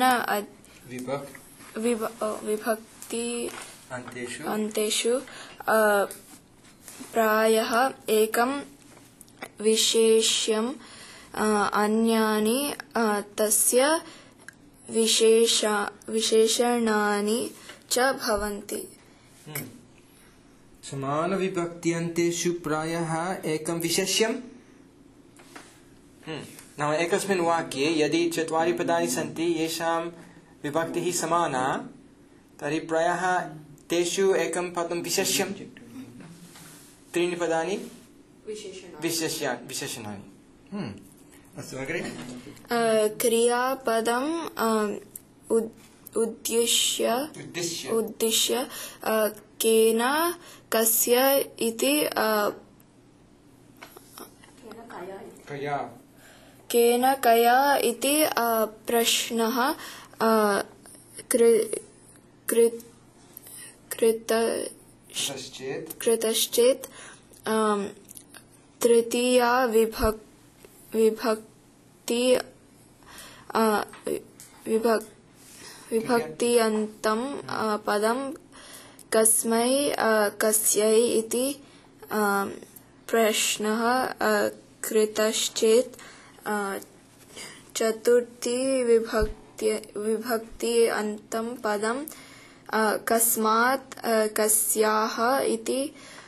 विभक्ति अन्तेषु प्रायः एकं विशेष्यम् अन्यानि तस्य विशेषणानि च भवन्ति। समान विभक्त्यन्तेषु प्रायः एकं विशेष्यं नाम एकस्मिन् वाक्ये यदि 4 पदानि सन्ति येषां विभक्तिः समाना तर्हि प्रायः तेषु एकं पदं विशेष्यं 3 पदानि विशेषणानि। अस्तु अग्रे क्रियापदम् उद्दिश्य केन कस्य इति केन कया इति प्रश्नः कृतश्चेत् तृतीया विभक्त्यन्तं पदं कस्मै कस्यै इति प्रश्नः कृतश्चेत् चतुर्थी विभक्त्यन्तं पदं कस्मात् कस्याः इति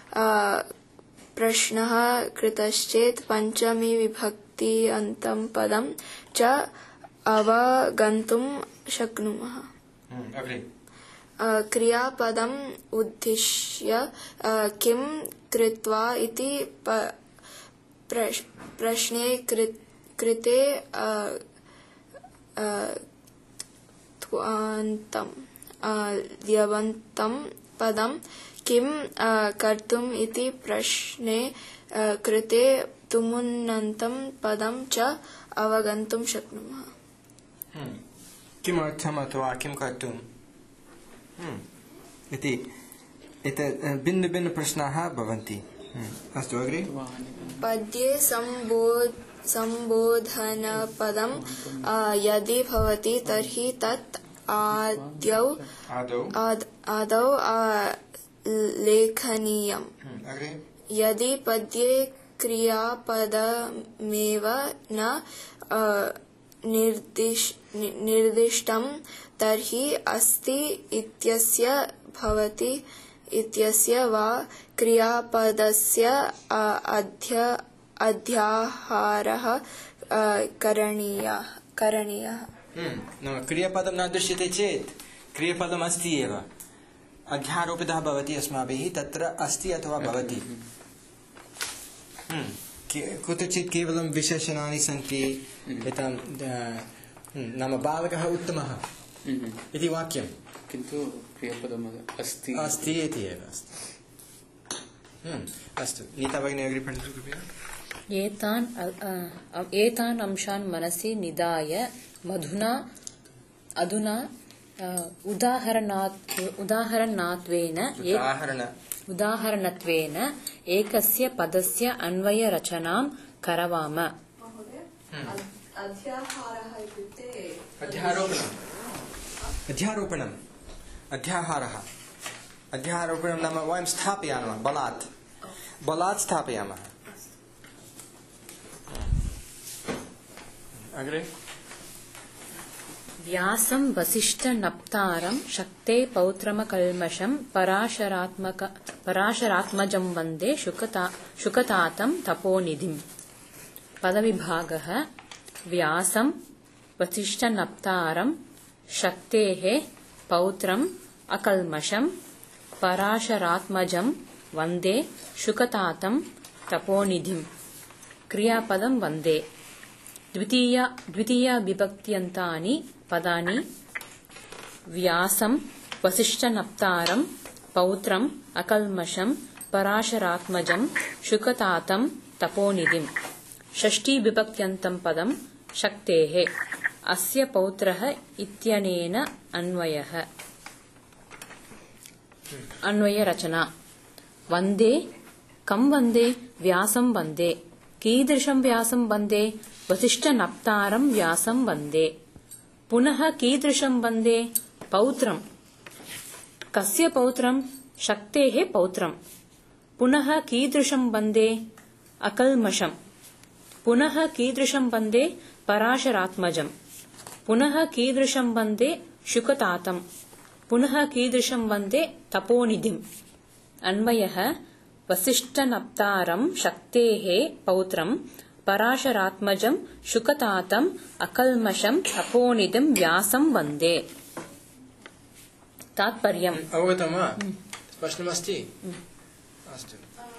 प्रश्नः कृतश्चेत् पंचमी विभक्त्यन्तं पदं च अवगन्तुं शक्नुमः। क्रियापदम् उद्दिश्य किं कृत्वा इति प्रश्ने कृते द्यवन्तं पदं किं कर्तुम् इति प्रश्ने कृते तुमुन्नन्तं पदं च अवगन्तुं शक्नुमः। किमर्थम् अथवा किं कर्तुम् इति भिन्नप्रश्नाः भवन्ति। अस्तु अग्रे पद्ये सम्बोधनपदं यदि भवति तर्हि तत् आदौ लेखनीयम्। यदि पद्ये क्रियापदमेव न निर्दिष्टं तर्हि अस्ति इत्यस्य भवति इत्यस्य वा क्रियापदस्य अध्याहारः करणीयः। क्रियापदं न दृश्यते चेत् क्रियापदम् अस्ति एव अध्यारोपितः भवति अस्माभिः तत्र अस्ति अथवा भवति। कुत्रचित् केवलं विशेषणानि सन्ति एतां नाम बालकः उत्तमः इति वाक्यं किन्तु क्रियापदम् अस्ति इति एव अस्ति। अस्तु नीता भगिनी अग्रे पठतु कृपया। एतान् अंशान् मनसि निधाय अधुना उदाहरणत्वेन एकस्य पदस्य अन्वयरचनां करवाम। अध्यारोपणं नाम वयं स्थापयामः बलात् स्थापयामः। अग्रे व्यासं वसिष्ठनप्तारं शक्ते पौत्रमकल्मषं पराशरात्मजं वन्दे शुकतातं तपोनिधिम्। पदविभागः व्यासं वसिष्ठनप्तारं शक्तेः पौत्रम् अकल्मषं पराशरात्मजं वन्दे शुकतातं तपोनिधिम्। क्रियापदं वन्दे। द्वितीया विभक्त्यन्तानि पदानि व्यासं वसिष्ठनप्तारं पौत्रम् अकल्मषं पराशरात्मजं शुकतातं तपोनिधिम्। षष्ठी विभक्त्यन्तं पदं शक्तेः अस्य पौत्रः इत्यनेन अन्वयरचना। वन्दे कं वन्दे व्यासं वन्दे कीदृशं व्यासं वन्दे वसिष्ठनप्तारं व्यासं वन्दे पुनः कीदृशं वन्दे पौत्रं कस्य पौत्रं शक्तेः पौत्रं पुनः कीदृशं वन्दे अकल्मषं पुनः कीदृशं वन्दे पराशरात्मजं पुनः कीदृशं वन्दे शुकतातं पुनः कीदृशं वन्दे तपोनिधिम् अन्वयः वसिष्ठनप्तारं शक्तेः पौत्रं पराशरात्मजं शुकतातम् अकल्मषं तपोनिधिं व्यासं वन्दे। तात्पर्यम् अवगतं वा? प्रश्नमस्ति? अस्तु।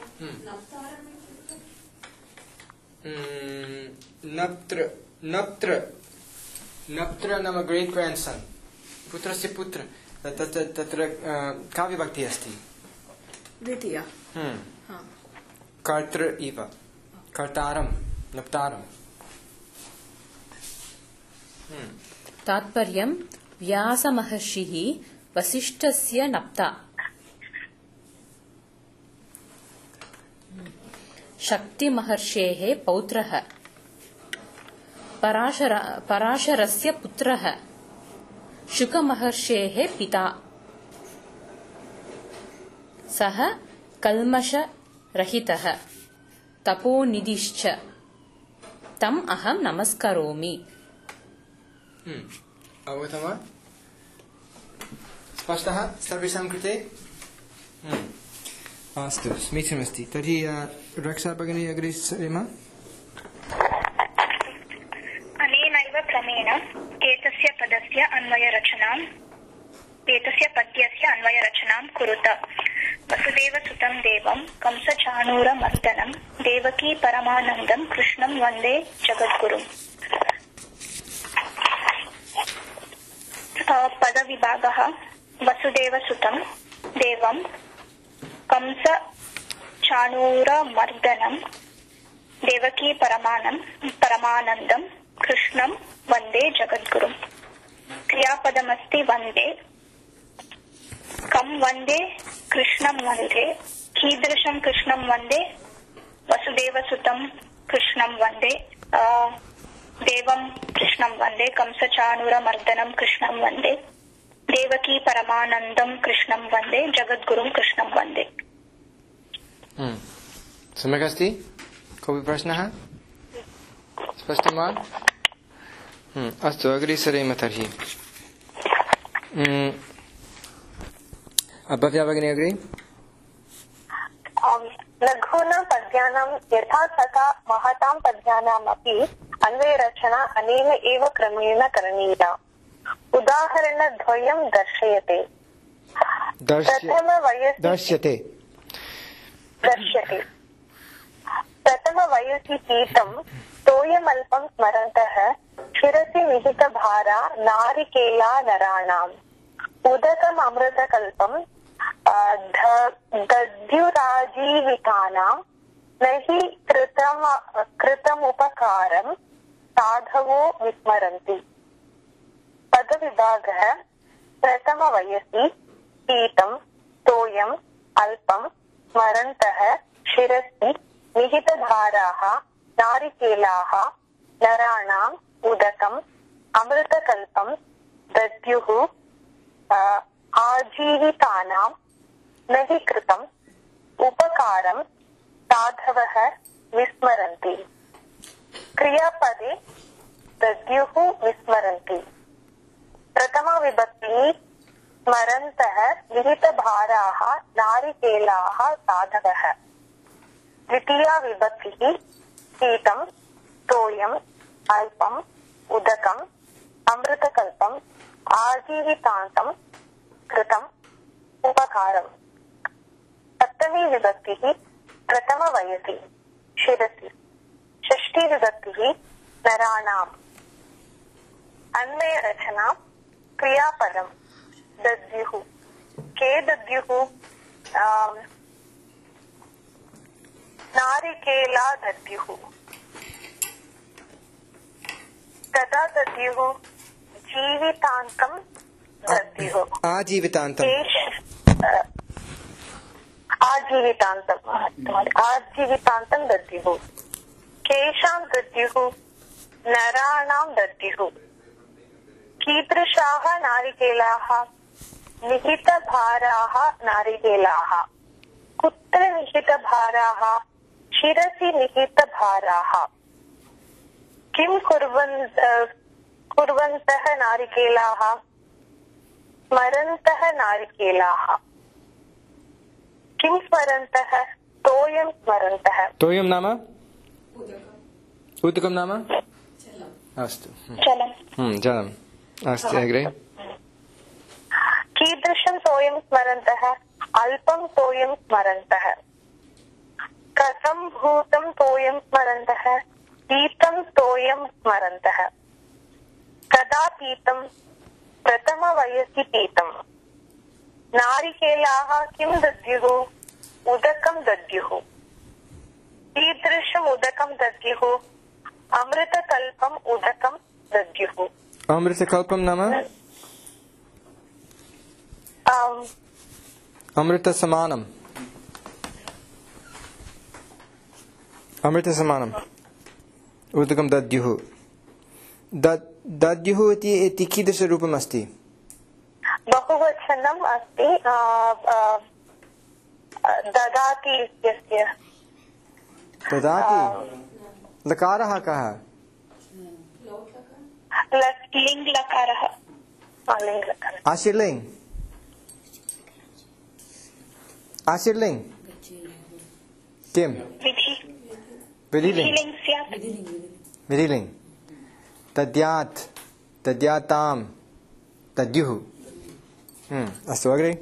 नप्त्र नाम ग्रेट ग्रैंडसन, पुत्रस्य पुत्र, तत्र का विभक्ति अस्ति? द्वितीया। कर्तृ इव, कर्तारं, नप्तारं। तात्पर्यं व्यासमहर्षिः वसिष्ठस्य नप्ता शक्तिमहर्षेः पौत्रः पराशरस्य पुत्रः शुकमहर्षेः पिता सः कल्मषरहितः तपोनिधिश्च तम् अहं नमस्करोमि। अवगतं वा? स्पष्टः सर्वेषां कृते? अस्तु, समीचीनमस्ति। तर्हि रक्षा भगिनी अग्रे सरेम। अनेनैव क्रमेण एतस्य पद्यस्य अन्वयरचनां कुरुत। वसुदेवसुतं देवं कंसचाणूरमर्दनं देवकी परमानन्दं कृष्णं वन्दे जगद्गुरुम्। पदविभागः वसुदेवसुतं देवं कंसचाणूरमर्दनं देवकी परमानन्दं कृष्णं वन्दे जगद्गुरुम्। क्रियापदमस्ति वन्दे। कं वन्दे? कृष्णं वन्दे। कीदृशं कृष्णं वन्दे? वसुदेवसुतं कृष्णं वन्दे। देवं कृष्णं वन्दे। कंसचाणूरमर्दनं कृष्णं वन्दे। देवकी परमानन्दं कृष्णं वन्दे। जगद्गुरुं कृष्णं वन्दे। सम्यक् अस्ति? कोऽपि प्रश्नः? स्पष्टं वा? अस्तु, अग्रे सरेम तर्हि। भव्या भगिनी अग्रे। लघूनां पद्यानां यथा तथा महतां पद्यानामपि अन्वयरचना अनेन एव क्रमेण करणीया। उदाहरणद्वयं दर्शयते। प्रथमवयसि पीतं तोयमल्पं स्मरन्तः शिरसि निहितभारा नारिकेला नराणाम्। उदकममृतकल्पं दद्युराजीविकानां न हि कृतमुपकारं साधवो विस्मरन्ति। पदविभागः प्रथमवयसि पीतं तोयम् अल्पं स्मरन्तः शिरसि निहितधाराः नारिकेलाः नराणाम् उदकम् अमृतकल्पं दद्युः आजीवितानां न हि कृतम् उपकारं साधवः विस्मरन्ति। क्रियापदे दद्युः विस्मरन्ति। प्रथमा विभक्तिः स्मरन्तः विहितभाराः नारिकेलाः साधवः। द्वितीया विभक्तिः पीतं तोयम् अल्पम् उदकम् अमृतकल्पम् आजीवितान्तं कृतम् उपकारम्। सप्तमी विभक्तिः प्रथमवयसि शिरसि। षष्ठी विभक्तिः नराणाम्। अन्वयरचना क्रियापदं दद्युः। के दद्युः? नारिकेला दद्युः। तदा दद्युः जीवितान्तं दद्युः। आजीवितान्तं दद्युः। केषां दद्युः नराणां दद्युः कीदृशाः नारिकेलाः निहितभाराः नारिकेलाः कुत्र निहितभाराः शिरसि निहितभाराः किं कुर्वन्तः नारिकेलाः स्मरन्तः नारिकेलाः किं स्मरन्तः तोयं स्मरन्तः तोयं नाम उदकं नाम अस्तु जलम् अस्तु अग्रे कीदृशं तोयं स्मरन्तः अल्पं तोयं स्मरन्तः कथं भूतं तोयं स्मरन्तः पीतं तोयं स्मरन्तः कदा पीतं प्रथमवयसि पीतं नारिकेलाः किं दद्युः उदकं दद्युः कीदृशम् उदकं दद्युः अमृतकल्पम् उदकं दद्युः अमृतकल्पं नाम अमृतसमानम् उदकं दद्युः दद्युः इति कीदृशरूपम् अस्ति बहुवचनम् अस्ति ददाति इत्यस्य ददाति लकारः कः लिङ् लकारः आशीर्लिङ् किं विधिलिङ् तद्यात् तद्यातां तद्युः अस्तु अग्रे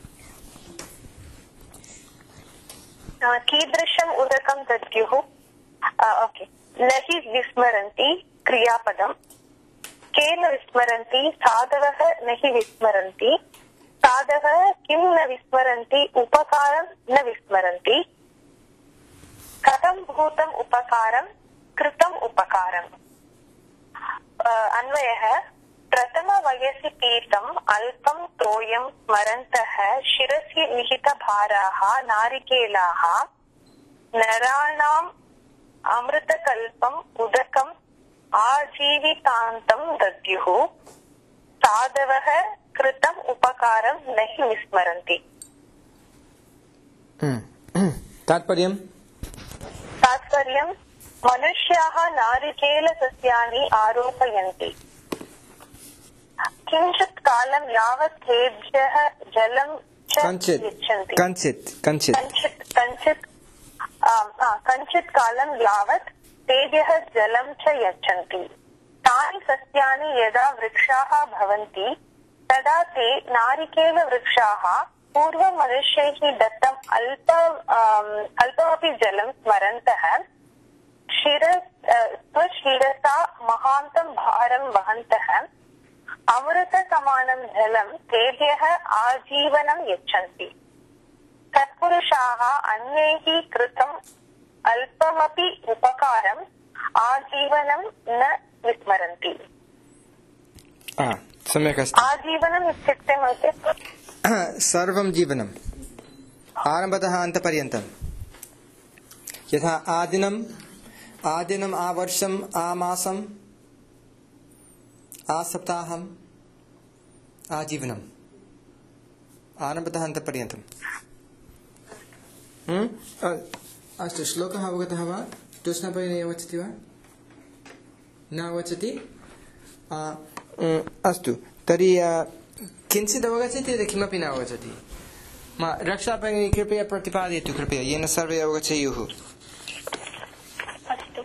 कीदृशम् उदकं दद्युः ओके न हि विस्मरन्ति क्रियापदम् केन विस्मरन्ति साधवः न हि विस्मरन्ति साधवः किं न विस्मरन्ति उपकारं न विस्मरन्ति कथं भूतम् उपकारं कृतम् उपकारम् अन्वयः प्रथमवयसि पीतम् अल्पं तोयं स्मरन्तः शिरसि निहितभाराः नारिकेलाः नराणाम् अमृतकल्पम् उदकम् आजीवितान्तं दद्युः साधवः कृतम् उपकारं न हि विस्मरन्ति तात्पर्यं मनुष्याः नारिकेलसस्यानि आरोपयन्ति किञ्चित् कालं यावत् तेभ्यः जलं च यच्छन्ति कञ्चित् कालं यावत् तेभ्यः जलं च यच्छन्ति तानि सस्यानि यदा वृक्षाः भवन्ति तदा ते नारिकेलवृक्षाः पूर्वं मनुष्यैः दत्तम् अल्पमपि जलं स्मरन्तः स्वशिरसा महान्तं भारं वहन्तः अमृतसमानं जलं तेभ्यः आजीवनं यच्छन्ति सत्पुरुषाः अन्यैः कृतम् अल्पमपि उपकारम् आजीवनं न विस्मरन्ति सम्यक् अस्ति आजीवनम् इत्युक्ते सर्वं जीवनम् आरम्भतः अन्तपर्यन्तं यथा आदिनम् आवर्षम् आमासम् आसप्ताहम् आजीवनम् आरम्भतः अन्तपर्यन्तम् अस्तु श्लोकः अवगतः वा प्रश्नपरिणे अवगच्छति वा न अवगच्छति अस्तु तर्हि किञ्चित् अवगच्छति किमपि न अवगच्छति रक्षापरिणी कृपया प्रतिपादयतु कृपया येन सर्वे अवगच्छेयुः अस्तु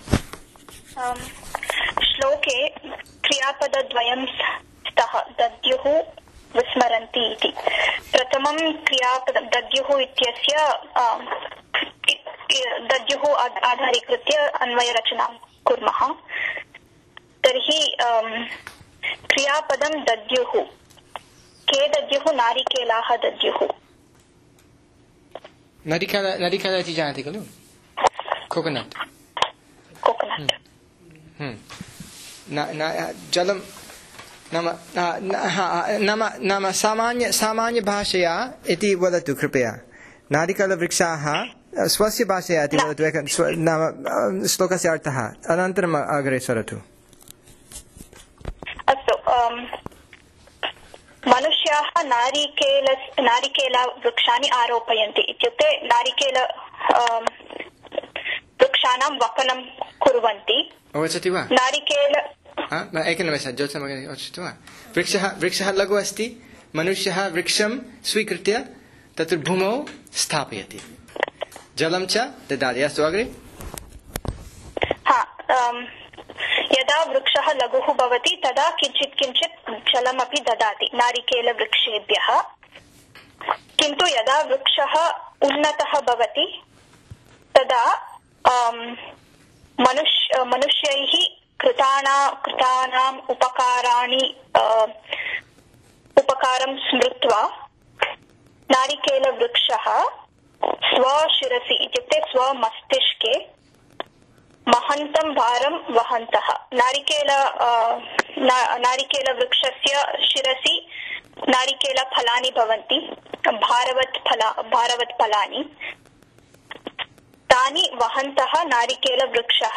श्लोके क्रियापदद्वयं स्तः दद्युः विस्मरन्ति इति प्रथमं क्रियापदं दद्युः इत्यस्य दद्युः आधारीकृत्य अन्वयरचनां कुर्मः तर्हि क्रियापदं दद्युः के दद्युः नारिकेलाः दद्युः नारिकेल इति जानाति खलु कोकोनट् जलं नाम सामान्य भाषया इति वदतु कृपया नारिकेलवृक्षाः स्वस्य भाषया इति वदतु नाम श्लोकस्य अर्थः अनन्तरम् अग्रे सरतु। अस्तु, मनुष्याः नारिकेलवृक्षाणि आरोपयन्ति, इत्युक्ते नारिकेल वृक्षाणां वपनं कुर्वन्ति। अवगच्छति वा? नारिकेल एकनिमेषः ज्योत्समग्रे अवगच्छति वा? वृक्षः लघु अस्ति, मनुष्यः वृक्षं स्वीकृत्य तत्र भूमौ स्थापयति, जलं च ददाति। अस्तु अग्रे। यदा वृक्षः लघुः भवति तदा किञ्चित् किञ्चित् जलमपि ददाति नारिकेलवृक्षेभ्यः, किन्तु यदा वृक्षः उन्नतः भवति तदा मनुष्यैः कृतानाम् उपकारं स्मृत्वा नारिकेलवृक्षः स्वशिरसि इत्युक्ते स्वमस्तिष्के महन्तं भारं वहन्तः। नारिकेलवृक्षस्य शिरसि नारिकेलफलानि भवन्ति, भारवत् फलानि, तानि वहन्तः नारिकेलवृक्षः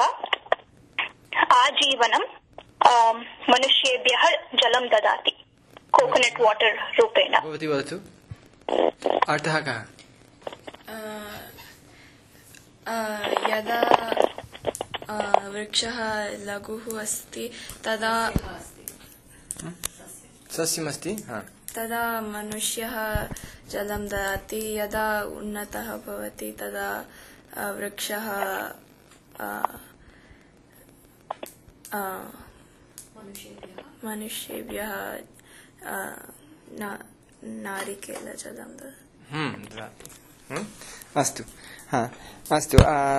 आजीवनं मनुष्येभ्यः जलं ददाति, कोकोनट् वाटर् रूपेण। भवती वदतु अर्थः कः? यदा वृक्षः लघुः अस्ति तदा सस्यमस्ति, तदा मनुष्यः जलं ददाति, यदा उन्नतः भवति तदा वृक्षः मनुष्येभ्यः नारिकेलजलं ददाति। अस्तु, अस्तु।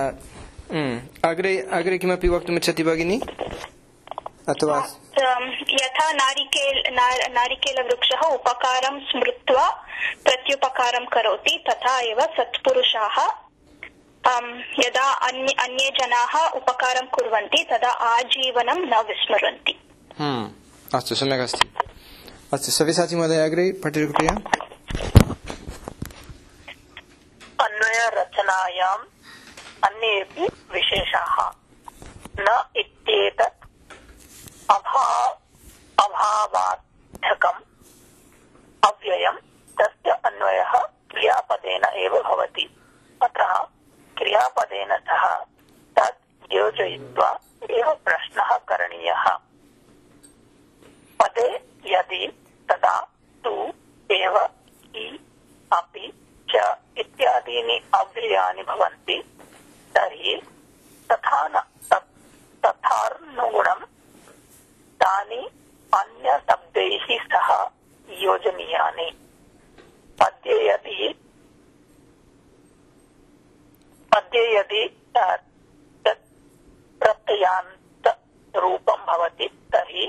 अग्रे किमपि वक्तुमिच्छति भगिनी अथवा? यथा नारिकेलवृक्षः उपकारं स्मृत्वा प्रत्युपकारं करोति, तथा एव सत्पुरुषाः यदा अन्ये जनाः उपकारं कुर्वन्ति तदा आजीवनं न विस्मरन्ति। अस्तु, सम्यक् अस्ति। अस्तु, सव्यसाची महोदय अग्रे पठतु कृपया। अन्वयरचनायाम् अन्येऽपि विशेषाः न इत्येतत् अभावार्थकम् अव्ययम्, तस्य अन्वयः क्रियापदेन एव भवति। अतः क्रियापदेन सह तत् योजयित्वा एव प्रश्नः करणीयः। पदे यदि, तदा, तु, एव, इ, अपि च इत्यादीनि अव्ययानि भवन्ति तर्हि तथानुगुणं तानि अन्यशब्दैः सह योजनीयानि। पद्ये यदि तत् प्रत्ययान्तरूपं भवति तर्हि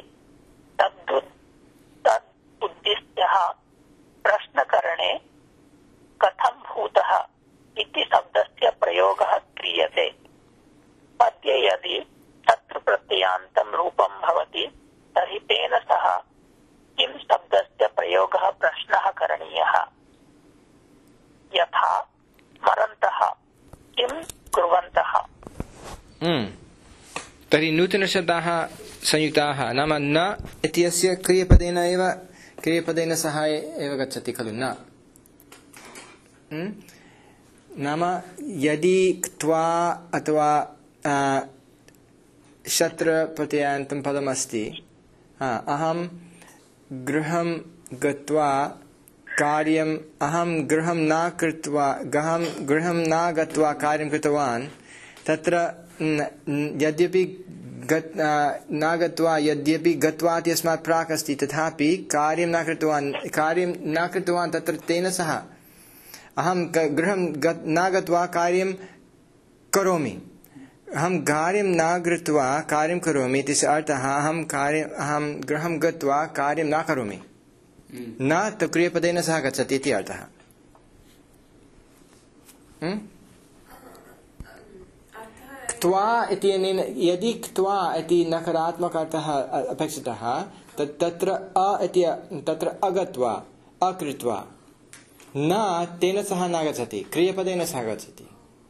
तदुद्दिश्यः प्रश्नकरणे कथं भूतः इति शब्दस्य प्रयोगः क्रियते। पद्ये यदि तत्र प्रत्ययान्तं रूपं भवति तर्हि तेन सह किं शब्दस्य प्रयोगः प्रश्नः करणीयः। यथा मरन्तः किं कुर्वन्तः। तर्हि नूतनशब्दाः संयुक्ताः, नाम न इत्यस्य क्रियपदेन सह एव गच्छति खलु न। नाम यदि क्त्वा अथवा शत्रप्रत्ययान्तं पदमस्ति, अहं गृहं गत्वा कार्यम्, अहं गृहं न गत्वा कार्यं कृतवान्, तत्र यद्यपि न गत्वा यद्यपि गत्वा इति अस्मात् प्राक् अस्ति, तथापि कार्यं न कृतवान् तत्र तेन सह अहं गृहं न गत्वा कार्यं करोमि, अहं कार्यं न कृत्वा कार्यं करोमि इत्यस्य अर्थः अहं गृहं गत्वा कार्यं न करोमि, न तु क्रियपदेन सह गच्छति इति अर्थः। क्त्वा इत्यनेन यदि क्त्वा इति नकारात्मक अर्थः अपेक्षितः, तत्र अगत्वा अकृत्वा न तेन सह न गच्छति, क्रियपदेन सह गच्छति।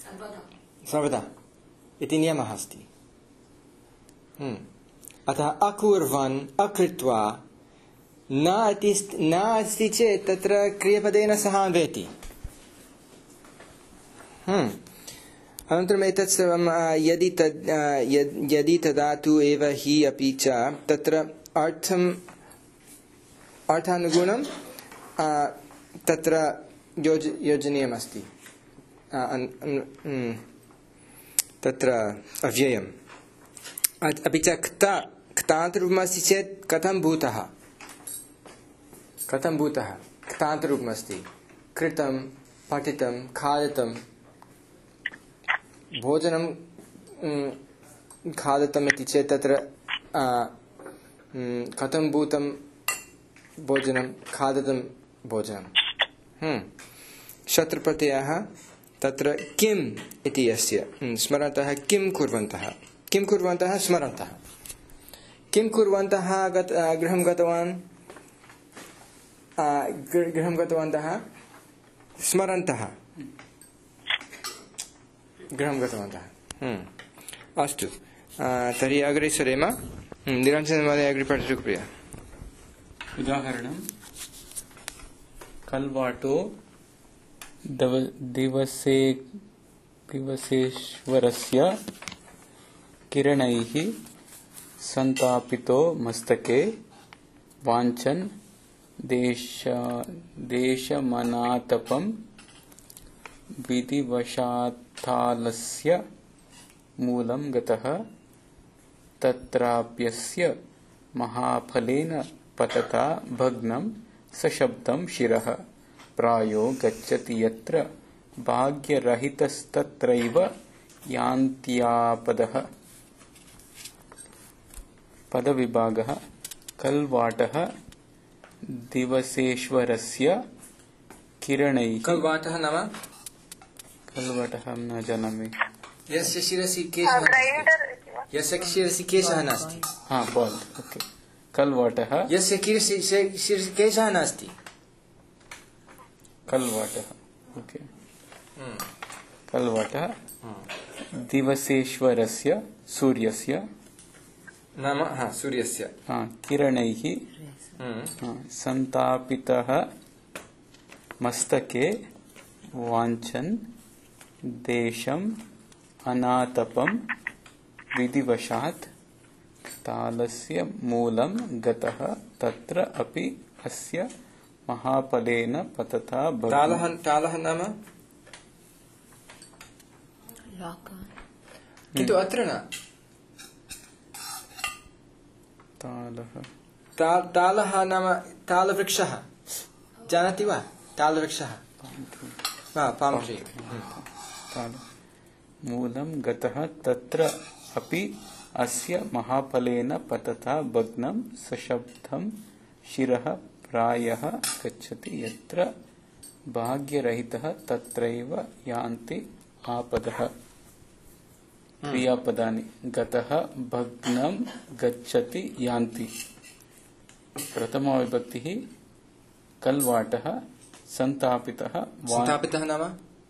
सर्वदा इति नियमः अस्ति। अतः अकुर्वन् अकृत्वा न अस्ति चेत् तत्र क्रियपदेन सह अन्वयति। अनन्तरम् एतत् सर्वं यदि तदा तु एव हि अपि च तत्र अर्थानुगुणं तत्र योजनीयमस्ति। तत्र अव्ययम् अपि च क्तान्तरूपमस्ति चेत् कथं भूतः क्तान्तरूपमस्ति। कृतं पठितं खादितं भोजनं खादितम् इति चेत् तत्र कथं भूतं भोजनं खादितं भोजनं। शत्रुप्रत्ययः तत्र किम् इति अस्य स्मरन्तः किं कुर्वन्तः स्मरन्तः। किं कुर्वन्तः गृहं गतवन्तः स्मरन्तः गृहं गतवन्तः। अस्तु तर्हि अग्रे सरेम। निरञ्जनमहोदय अग्रे पठतु कृपया। उदाहरणं कल्वाटो दिवसेश्वरस्य किरणैः संतापितो मस्तके वाञ्छन् देशमनातपं विधिवशात्तालस्य मूलं गतः तत्राप्यस्य महाफलेन पतता भग्नं सशब्दं शिरः प्रायो गच्छति यत्र भाग्यरहितस्तत्रैव यान्त्यापदः। पदविभागः कल्वाटः दिवसेश्वरस्य किरणैः। कल्वाटः नाम कल्वाटः न जानामि। यस्य शिरसि केशः नास्ति। बाल्ड्। ओके। कल्वाटः यस्य शिरसि केशः नास्ति। कल्वाटः। ओके। कल्वाटः दिवसेश्वरस्य सूर्यस्य नाम सूर्यस्य किरणैः संतापितः मस्तके वाञ्छन् देशम् अनातपं विधिवशात् तालस्य मूलं गतः तत्र अपि अस्य महाफलेन पतता तालः नाम किन्तु अत्र न तालः नाम तालवृक्षः जानाति वा? तालवृक्षः पाम् ट्री। मूलं गतः तत्र अपि अस्य महाफलेन पतता भग्नं सशब्दं शिरः प्रायः गच्छति यत्र भाग्यरहितः तत्रैव यान्ति आपदः। क्रियापदानि गतः भग्नं गच्छति यान्ति। प्रथमा विभक्तिः कल्वाटः संतापितः नाम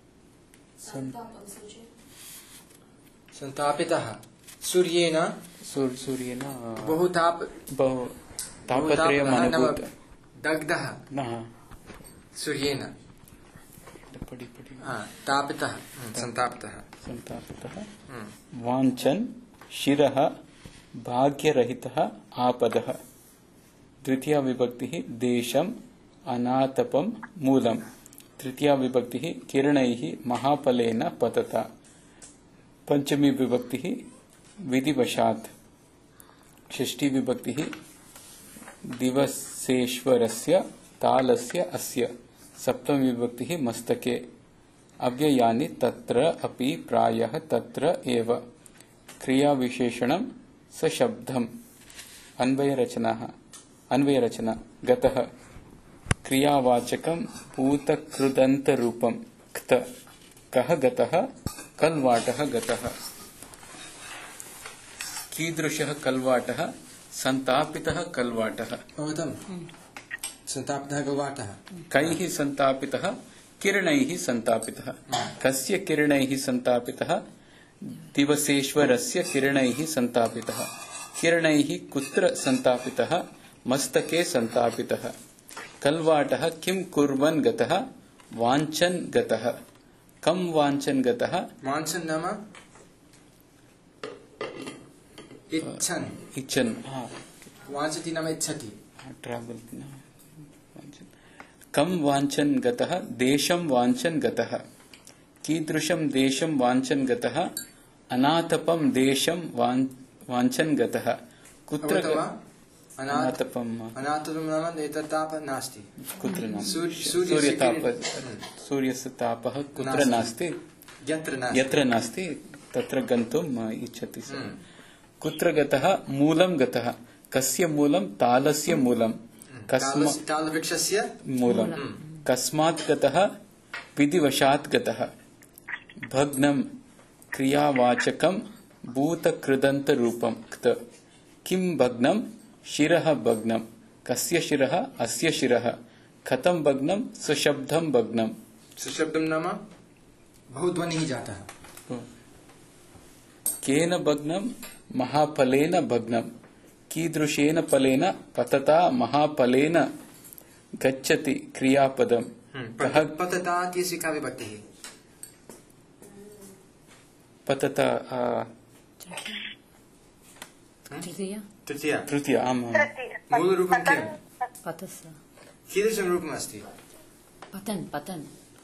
संतापितः सूर्येन बहु तापत्रयम् अनुभूतः दग्धः सूर्येन तापितः संतापितः वाञ्छन् शिरः भाग्यरहितः आपदः। द्वितीया विभक्तिः देशम् अनातपं मूलं। तृतीया विभक्तिः किरणैः महाफलेन पतता। पंचमी विभक्तिः विधिवशात्। षष्ठी विभक्तिः दिवसेश्वरस्य तालस्य अस्य। सप्तमी विभक्तिः मस्तके। अव्ययानि तत्र अपि प्रायः तत्र एव। क्रियाविशेषणं सशब्दम्। अन्वयरचना गतः क्रियावाचकं भूतकृदन्तरूपं क्त। कः गतः? कल्वाटः गतः। कीदृशः कल्वाटः? संतापितः कल्वाटः। संतापितः कल्वाटः। कैः संतापितः? किरणैः संतापितः। कस्य किरणैः संतापितः? दिवसेश्वरस्य किरणैः संतापितः। किरणैः कुत्र संतापितः? मस्तके संतापितः। कल्वाटः किं कुर्वन् गतः? वाञ्छन् गतः। कं वाञ्छन् गतः? वाञ्छन् नाम इच्छन्। इच्छन्। वाञ्छति नाम इच्छति। ट्रावल्। कं वाञ्छन् गतः? देशं वाञ्छन् गतः। कीदृशं देशं वाञ्छन् गतः? अनातपं देशं वाञ्छन् गतः। कुत्र? अनातपम्। अनातपं नाम एतत्तापः नास्ति। कुत्र नास्ति? सूर्यस्य तापः कुत्र नास्ति? यत्र नास्ति तत्र गन्तुम् इच्छति सः। कुत्र गतः? मूलं गतः। कस्य मूलं? तालस्य मूलं। तालवृक्षस्य मूलं। कस्मात् गतः? विधिवशात् गतः। भग्नं क्रियावाचकं भूतकृदन्तरूपं क्त। किं भग्नं? शिरः भग्नं। कस्य शिरः? अस्य शिरः। कथं भग्नं? सशब्दं भग्नं। सशब्दं नाम बहुध्वनिः जातः। केन भग्नं? महाफलेन भग्नं। कीदृशेन फलेन? पतता महाफलेन गच्छति क्रियापदम्। पतता इत्यस्य का विभक्तिः? पतता तृतीया। आम्। मूलरूपं किम्? पतस्। कीदृशं रूपम् अस्ति? पतन् पतन्।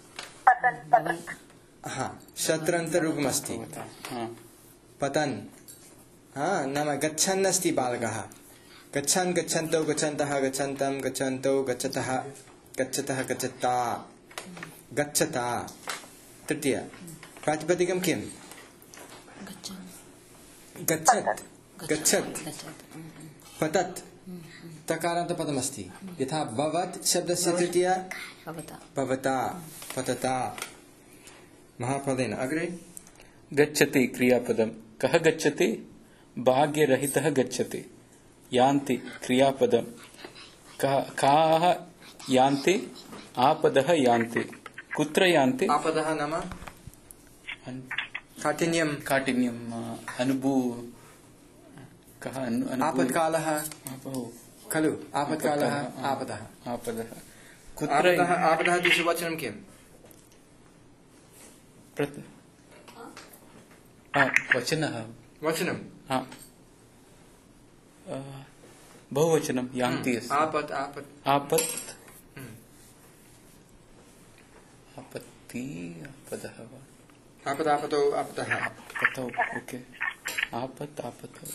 शत्रन्तरूपम् अस्ति। पतन् नाम गच्छन् अस्ति बालकः। गच्छन् गच्छन्तौ गच्छन्तः गच्छन्तं गच्छन्तौ गच्छतः गच्छतः गच्छता गच्छता। तृतीया प्रातिपदिकं किम्? गच्छत् गच्छत् पतत् तकारान्तपदमस्ति। यथा भवत् शब्दस्य तृतीया भवता पतता महाफलेन। अग्रे गच्छति क्रियापदम्। कः गच्छति? भाग्यरहितः गच्छति। यान्ति क्रियापदम्। काः यान्ति? आपदः यान्ति। कुत्र यान्ति? आपदः नाम काठिन्यं कः? आपत्कालः खलु। आपत्कालः आपदः। कुत्र? आपदः इति वचनं किम्? वचनं बहुवचनं यान्ति अस्ति। आपत् आपत्ति आपदः वा? आपदापतौ आपतः आपतौ। ओके। आपतौ।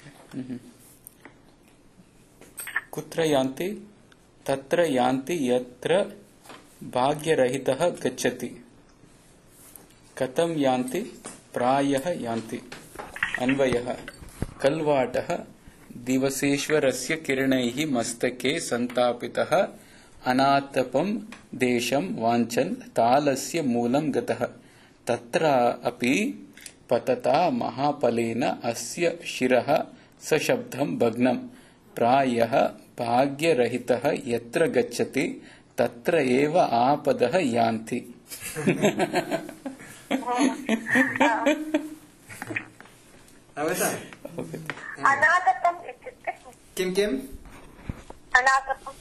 कुत्र यान्ति? तत्र यान्ति यत्र भाग्यरहितः गच्छति। कथं यान्ति? प्रायः यान्ति। अन्वयः। कल्वाटः दिवसेश्वरस्य किरणैः मस्तके संतापितः अनातपं देशं वाञ्छन् तालस्य मूलं गतः। तत्र अपि पतता महाफलेन अस्य शिरः सशब्दं भग्नं। प्रायः भाग्यरहितः यत्र गच्छति तत्र एव आपदः यान्ति। अनातपम् इत्युक्ते किम्? अनातपम्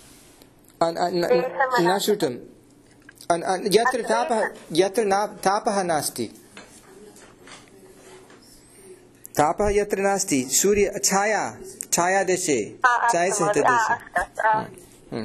न श्रुतं। यत्र तापः नास्ति। तापः यत्र नास्ति। सूर्य छायादेशे छायासहितदेशे।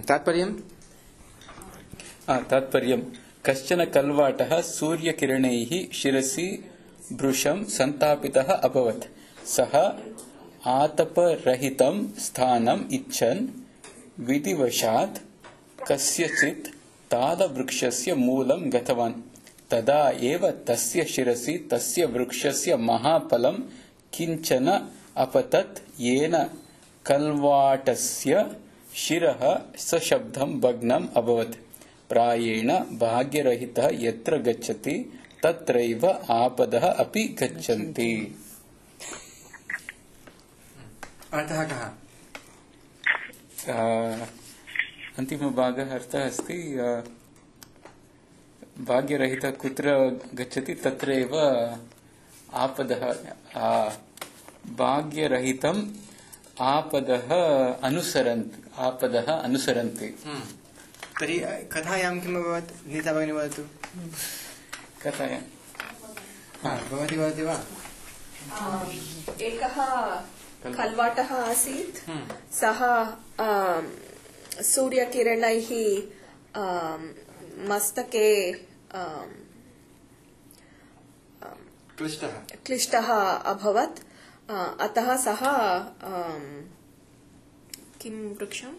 तात्पर्यं कश्चन कल्वाटः सूर्यकिरणैः शिरसि भृशं संतापितः अभवत्। सः आतपरहितं स्थानम् इच्छन् विधिवशात् कस्यचित् तालवृक्षस्य मूलं गतवान्। तदा एव तस्य शिरसि तस्य वृक्षस्य महाफलं किञ्चन अपतत्, येन कल्वाटस्य शिरः सशब्दं भग्नम् अभवत्। प्रायेण भाग्यरहितः यत्र गच्छति तत्रैव आपदः अपि गच्छन्ति। अर्थः कः? अन्तिमभागः अर्थः अस्ति भाग्यरहितः कुत्र गच्छति तत्र एव आपदः भाग्यरहितम् आपदः अनुसरन्ति तर्हि कथायां किम् अभवत्? नीता भगिनी वदतु। कथायां भवती वदति वा? एकः खल्वाटः आसीत्। सः सूर्यकिरणैः मस्तके क्लिष्टः अभवत्। अतः सः किं वृक्षं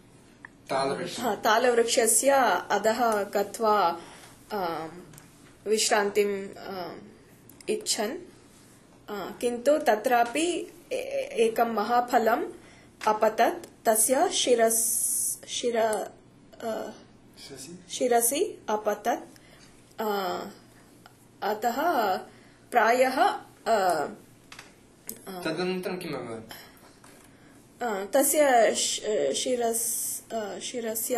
तालवृक्षस्य अधः गत्वा विश्रान्तिम् इच्छन्, किन्तु तत्रापि एकं महाफलम् अपतत् तस्य शिरसि अपतत्। अतः प्रायः तदनन्तरं किम् अभवत्? तस्य शिरस्य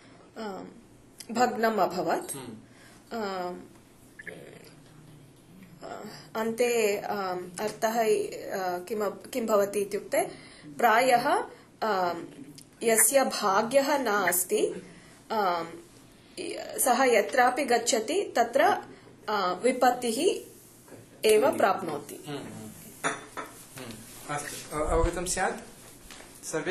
भग्नम् अभवत्। अन्ते अर्थः किं भवति इत्युक्ते प्रायः यस्य भाग्यः नास्ति सः यत्रापि गच्छति तत्र विपत्तिः एव प्राप्नोति। अवगतं स्यात् सर्वे?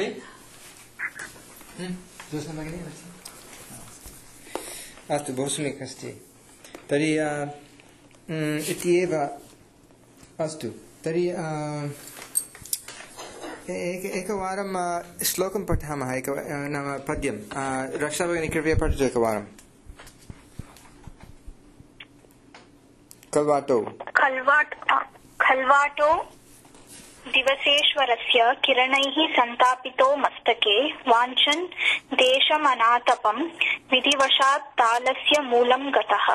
अस्तु, बहु सम्यक् अस्ति। तर्हि इति एव अस्तु। तर्हि एकवारं श्लोकं पठामः, नाम पद्यं। रक्षा भगिनी कृपया पठतु एकवारं। खल्वाटो दिवसेश्वरस्य किरणैः सन्तापितो मस्तके वाञ्छन् देशमनातपं विधिवशात् तालस्य मूलं गतः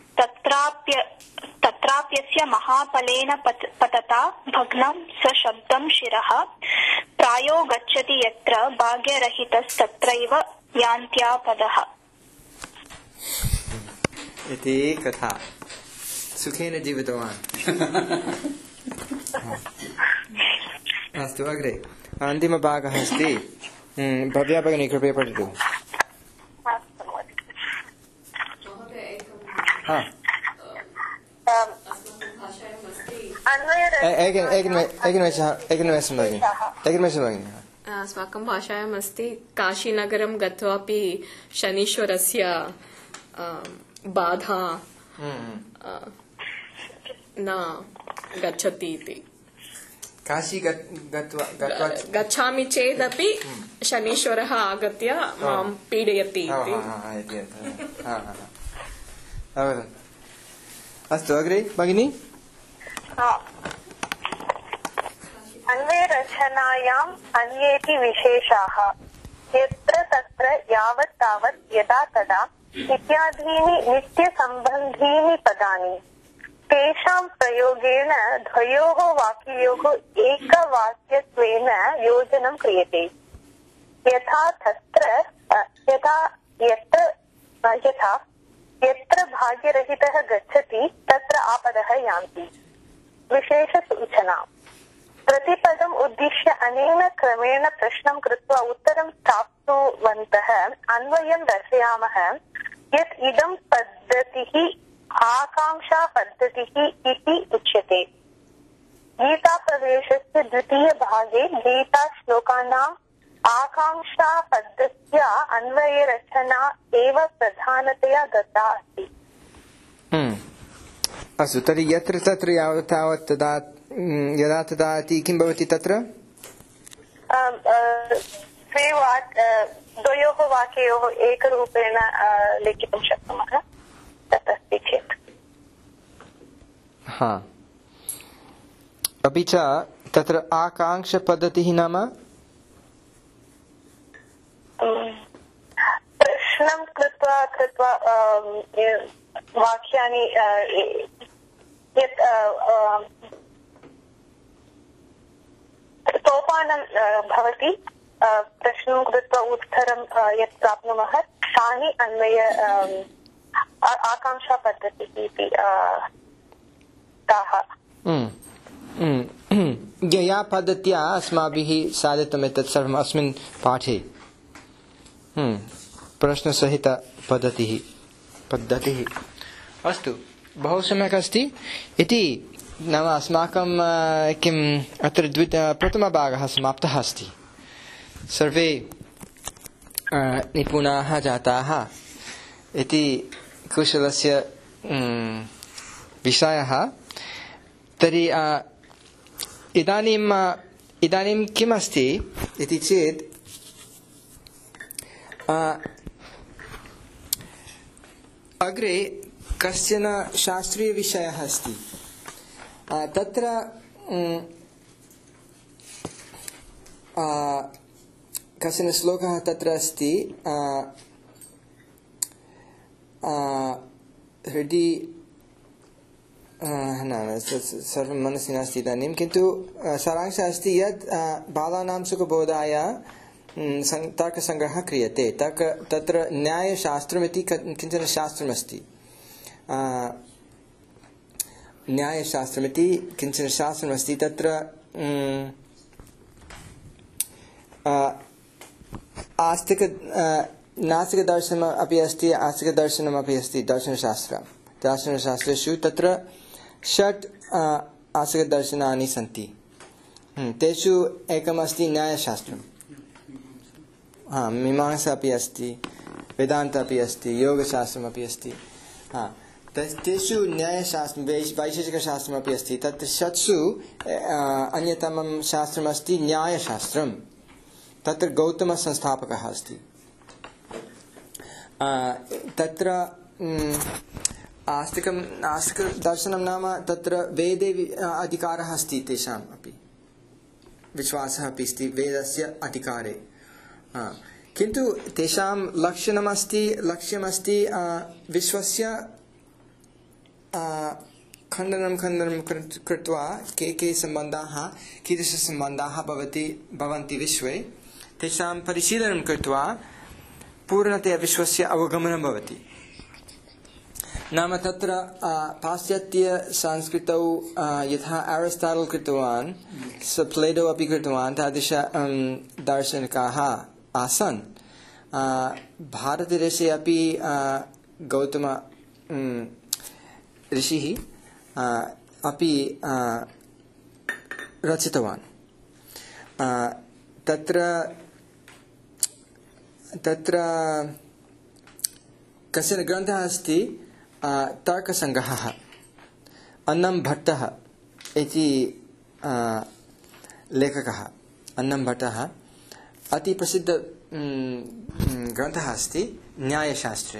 तत्राप्यस्य महाफलेन पतता भग्नं सशब्दं शिरः प्रायो गच्छति यत्र भाग्यरहितस्तत्रैव यान्त्यापदः। इति कथा। सुखेन जीवितवान्। अस्तु, अग्रे अन्तिमभागः अस्ति। भव्या भगिनी कृपया पठतु। अस्माकं भाषायाम् अस्ति, काशीनगरं गत्वापि शनीश्वरस्य बाधा न गच्छति इति। काशी गच्छामि चेदपि शनीश्वरः आगत्य मां पीडयति इति। अस्तु, अग्रे भगिनी। अन्वयरचनायाम् अन्येऽपि विशेषाः यत्र तत्र यावत् तावत् यदा तदा इत्यादीनि नित्यसम्बन्धीनि पदानि तेषां प्रयोगेण द्वयोः वाक्ययोः एकवाक्यत्वेन योजनं क्रियते। यथा यत्र भाग्यरहितः गच्छति तत्र आपदः यान्ति। विशेषसूचना। प्रतिपदम् उद्दिश्य अनेन क्रमेण प्रश्नं कृत्वा उत्तरं प्राप्नुवन्तः अन्वयं दर्शयामः यत् इदं पद्धतिः आकांक्षा पद्धतिः इति उच्यते। गीताप्रवेशस्य द्वितीयभागे गीताश्लोकानाम् आकांक्षा पद्धत्या अन्वयरचना एव प्रधानतया दत्ता अस्ति। अस्तु, तर्हि यत्र तत्र यावत् तावत् तदा यदा तदा इति किं भवति तत्र? द्वयोः वाक्ययोः एकरूपेण लिखितुं शक्नुमः तदस्ति चेत्। अपि च तत्र आकांक्षपद्धतिः नाम प्रश्नं कृत्वा वाक्यानि यत् सोपानं भवति, प्रश्नं कृत्वा उत्तरं यत् प्राप्नुमः तानि अन्वय आकाङ्क्षापद्धतिः इति ताः यया पद्धत्या अस्माभिः साधितम् एतत् सर्वम् अस्मिन् पाठे प्रश्नसहितपद्धतिः अस्तु बहु सम्यक् अस्ति इति नाम अस्माकं किम् अत्र प्रथमभागः समाप्तः अस्ति सर्वे निपुणाः जाताः इति कुशलस्य विषयः तर्हि इदानीं किम् अस्ति इति चेत् अग्रे कश्चन शास्त्रीयविषयः अस्ति तत्र कश्चन श्लोकः तत्र अस्ति हृदि सर्वं मनसि नास्ति इदानीं किन्तु सारांशः अस्ति यत् बालानां सुखबोधाय तर्कसङ्ग्रहः क्रियते तत्र न्यायशास्त्रमिति किञ्चन शास्त्रमस्ति न्यायशास्त्रमिति किञ्चन शास्त्रमस्ति तत्र नास्तिकदर्शनम् अपि अस्ति आस्तिकदर्शनम् अपि अस्ति दर्शनशास्त्रेषु तत्र 6 आस्तिकदर्शनानि सन्ति तेषु एकमस्ति न्यायशास्त्रम् मीमांसा अपि अस्ति वेदान्त अपि अस्ति योगशास्त्रम् अपि अस्ति तेषु न्यायशास्त्रं वैशेषिकशास्त्रमपि अस्ति तत्र 6 अन्यतमं शास्त्रमस्ति न्यायशास्त्रम् तत्र गौतमसंस्थापकः अस्ति तत्र आस्तिकदर्शनं नाम तत्र वेदे अधिकारः अस्ति तेषाम् अपि विश्वासः अपि अस्ति वेदस्य अधिकारे किन्तु तेषां लक्ष्यमस्ति विश्वस्य खण्डनं कृत्वा के सम्बन्धाः कीदृशसम्बन्धाः भवन्ति विश्वे तेषां परिशीलनं कृत्वा पूर्णतया विश्वस्य अवगमनं भवति नाम तत्र पाश्चात्यसंस्कृतौ यथा एरिस्टाटल् कृतवान् प्लेटो अपि कृतवान् तादृश दार्शनिकाः आसन् भारतदेशे अपि गौतम ऋषिः अपि रचितवान् तत्र कश्चन ग्रन्थः अस्ति तर्कसङ्ग्रहः अन्नं भट्टः इति लेखकः अन्नं भट्टः अतिप्रसिद्ध ग्रन्थः अस्ति न्यायशास्त्रे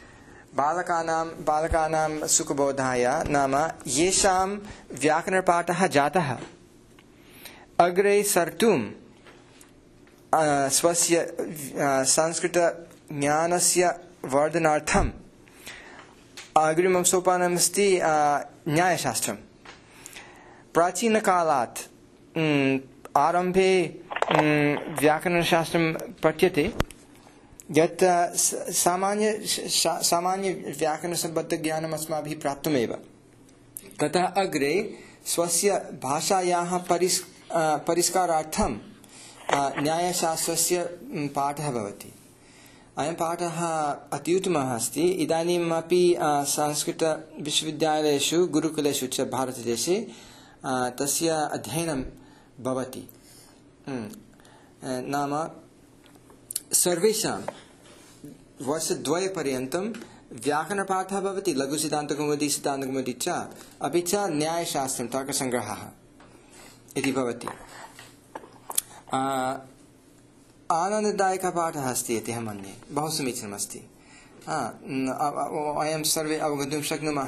बालकानां सुखबोधाय नाम येषां व्याकरणपाठः जातः अग्रे सर्तुं स्वस्य संस्कृतज्ञानस्य वर्धनार्थम् अग्रिमं सोपानमस्ति न्यायशास्त्रं प्राचीनकालात् आरम्भे व्याकरणशास्त्रं पठ्यते यत् सामान्य व्याकरणसम्बद्धज्ञानम् अस्माभिः प्राप्तमेव ततः अग्रे स्वस्य भाषायाः परिष्कारार्थं न्यायशास्त्रस्य पाठः भवति अयं पाठः अत्युत्तमः अस्ति इदानीमपि संस्कृतविश्वविद्यालयेषु गुरुकुलेषु च भारतदेशे तस्य अध्ययनं भवति नाम सर्वेषां वर्षद्वयपर्यन्तं व्याकरणपाठः भवति लघुसिद्धान्तकौमुदी सिद्धान्तकौमुदी च अपि च न्यायशास्त्रं तर्कसङ्ग्रहः इति भवति आनन्ददायकः पाठः अस्ति इति अहं मन्ये बहु समीचीनमस्ति वयं सर्वे अवगन्तुं शक्नुमः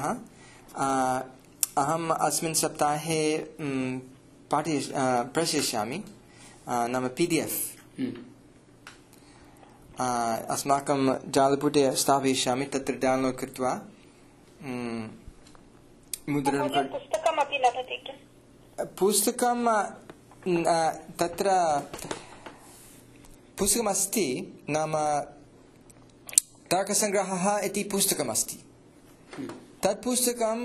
अहम् अस्मिन् सप्ताहे प्रेषयिष्यामि नाम PDF अस्माकं जालपुटे स्थापयिष्यामि तत्र डौन्लोड् कृत्वा मुद्रणं पुस्तकमपि लभते किम् पुस्तकं तत्र पुस्तकमस्ति नाम तर्कसङ्ग्रहः इति पुस्तकमस्ति तत् पुस्तकं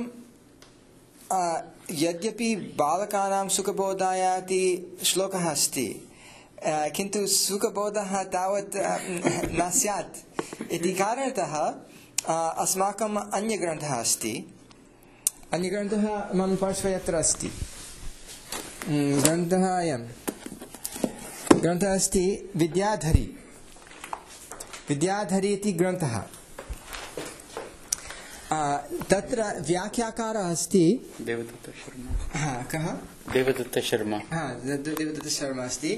यद्यपि बालकानां सुखबोधाय इति श्लोकः अस्ति, किन्तु सुखबोधः तावत् न स्यात् इति कारणतः अस्माकम् अन्यग्रन्थः अस्ति। अन्यग्रन्थः मम पार्श्वे अत्र अस्ति। ग्रन्थः अयं ग्रन्थः अस्ति विद्याधरी इति ग्रन्थः। तत्र व्याख्याकारः अस्ति देवदत्त शर्मा। कः? देवदत्त शर्मा। देवदत्त शर्मा अस्ति।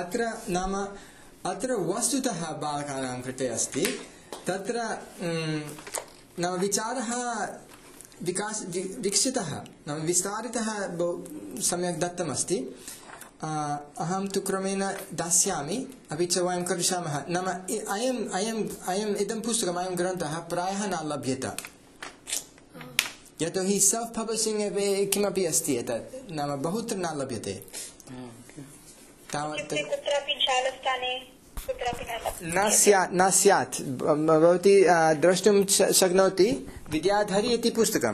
अत्र वस्तुतः बालकानां कृते अस्ति। तत्र नाम विचारः विकसितः, नाम विस्तारितः बहु सम्यक् दत्तमस्ति। अहं तु क्रमेण दास्यामि, अपि च वयं करिष्यामः। नाम इदं पुस्तकम्, अयं ग्रन्थः प्रायः न लभ्यते, यतोहि सेल्फ् पब्लिशिङ्ग् एव किमपि अस्ति एतत्, नाम बहुत्र न लभ्यते। तावत् न स्यात्। भवती द्रष्टुं शक्नोति विद्याधरी इति पुस्तकम्।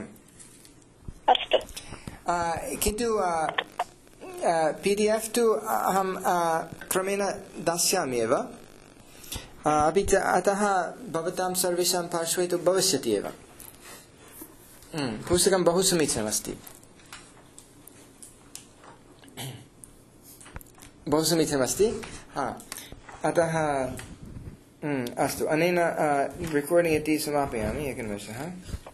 किन्तु PDF तु अहं क्रमेण दास्यामि एव। अपि च अतः भवतां सर्वेषां पार्श्वे तु भविष्यति एव। पुस्तकं बहु समीचीनमस्ति, बहु समीचीनमस्ति। अतः अस्तु, अनेन रेकार्डिङ्ग् इति समापयामि। एकनिमेषः।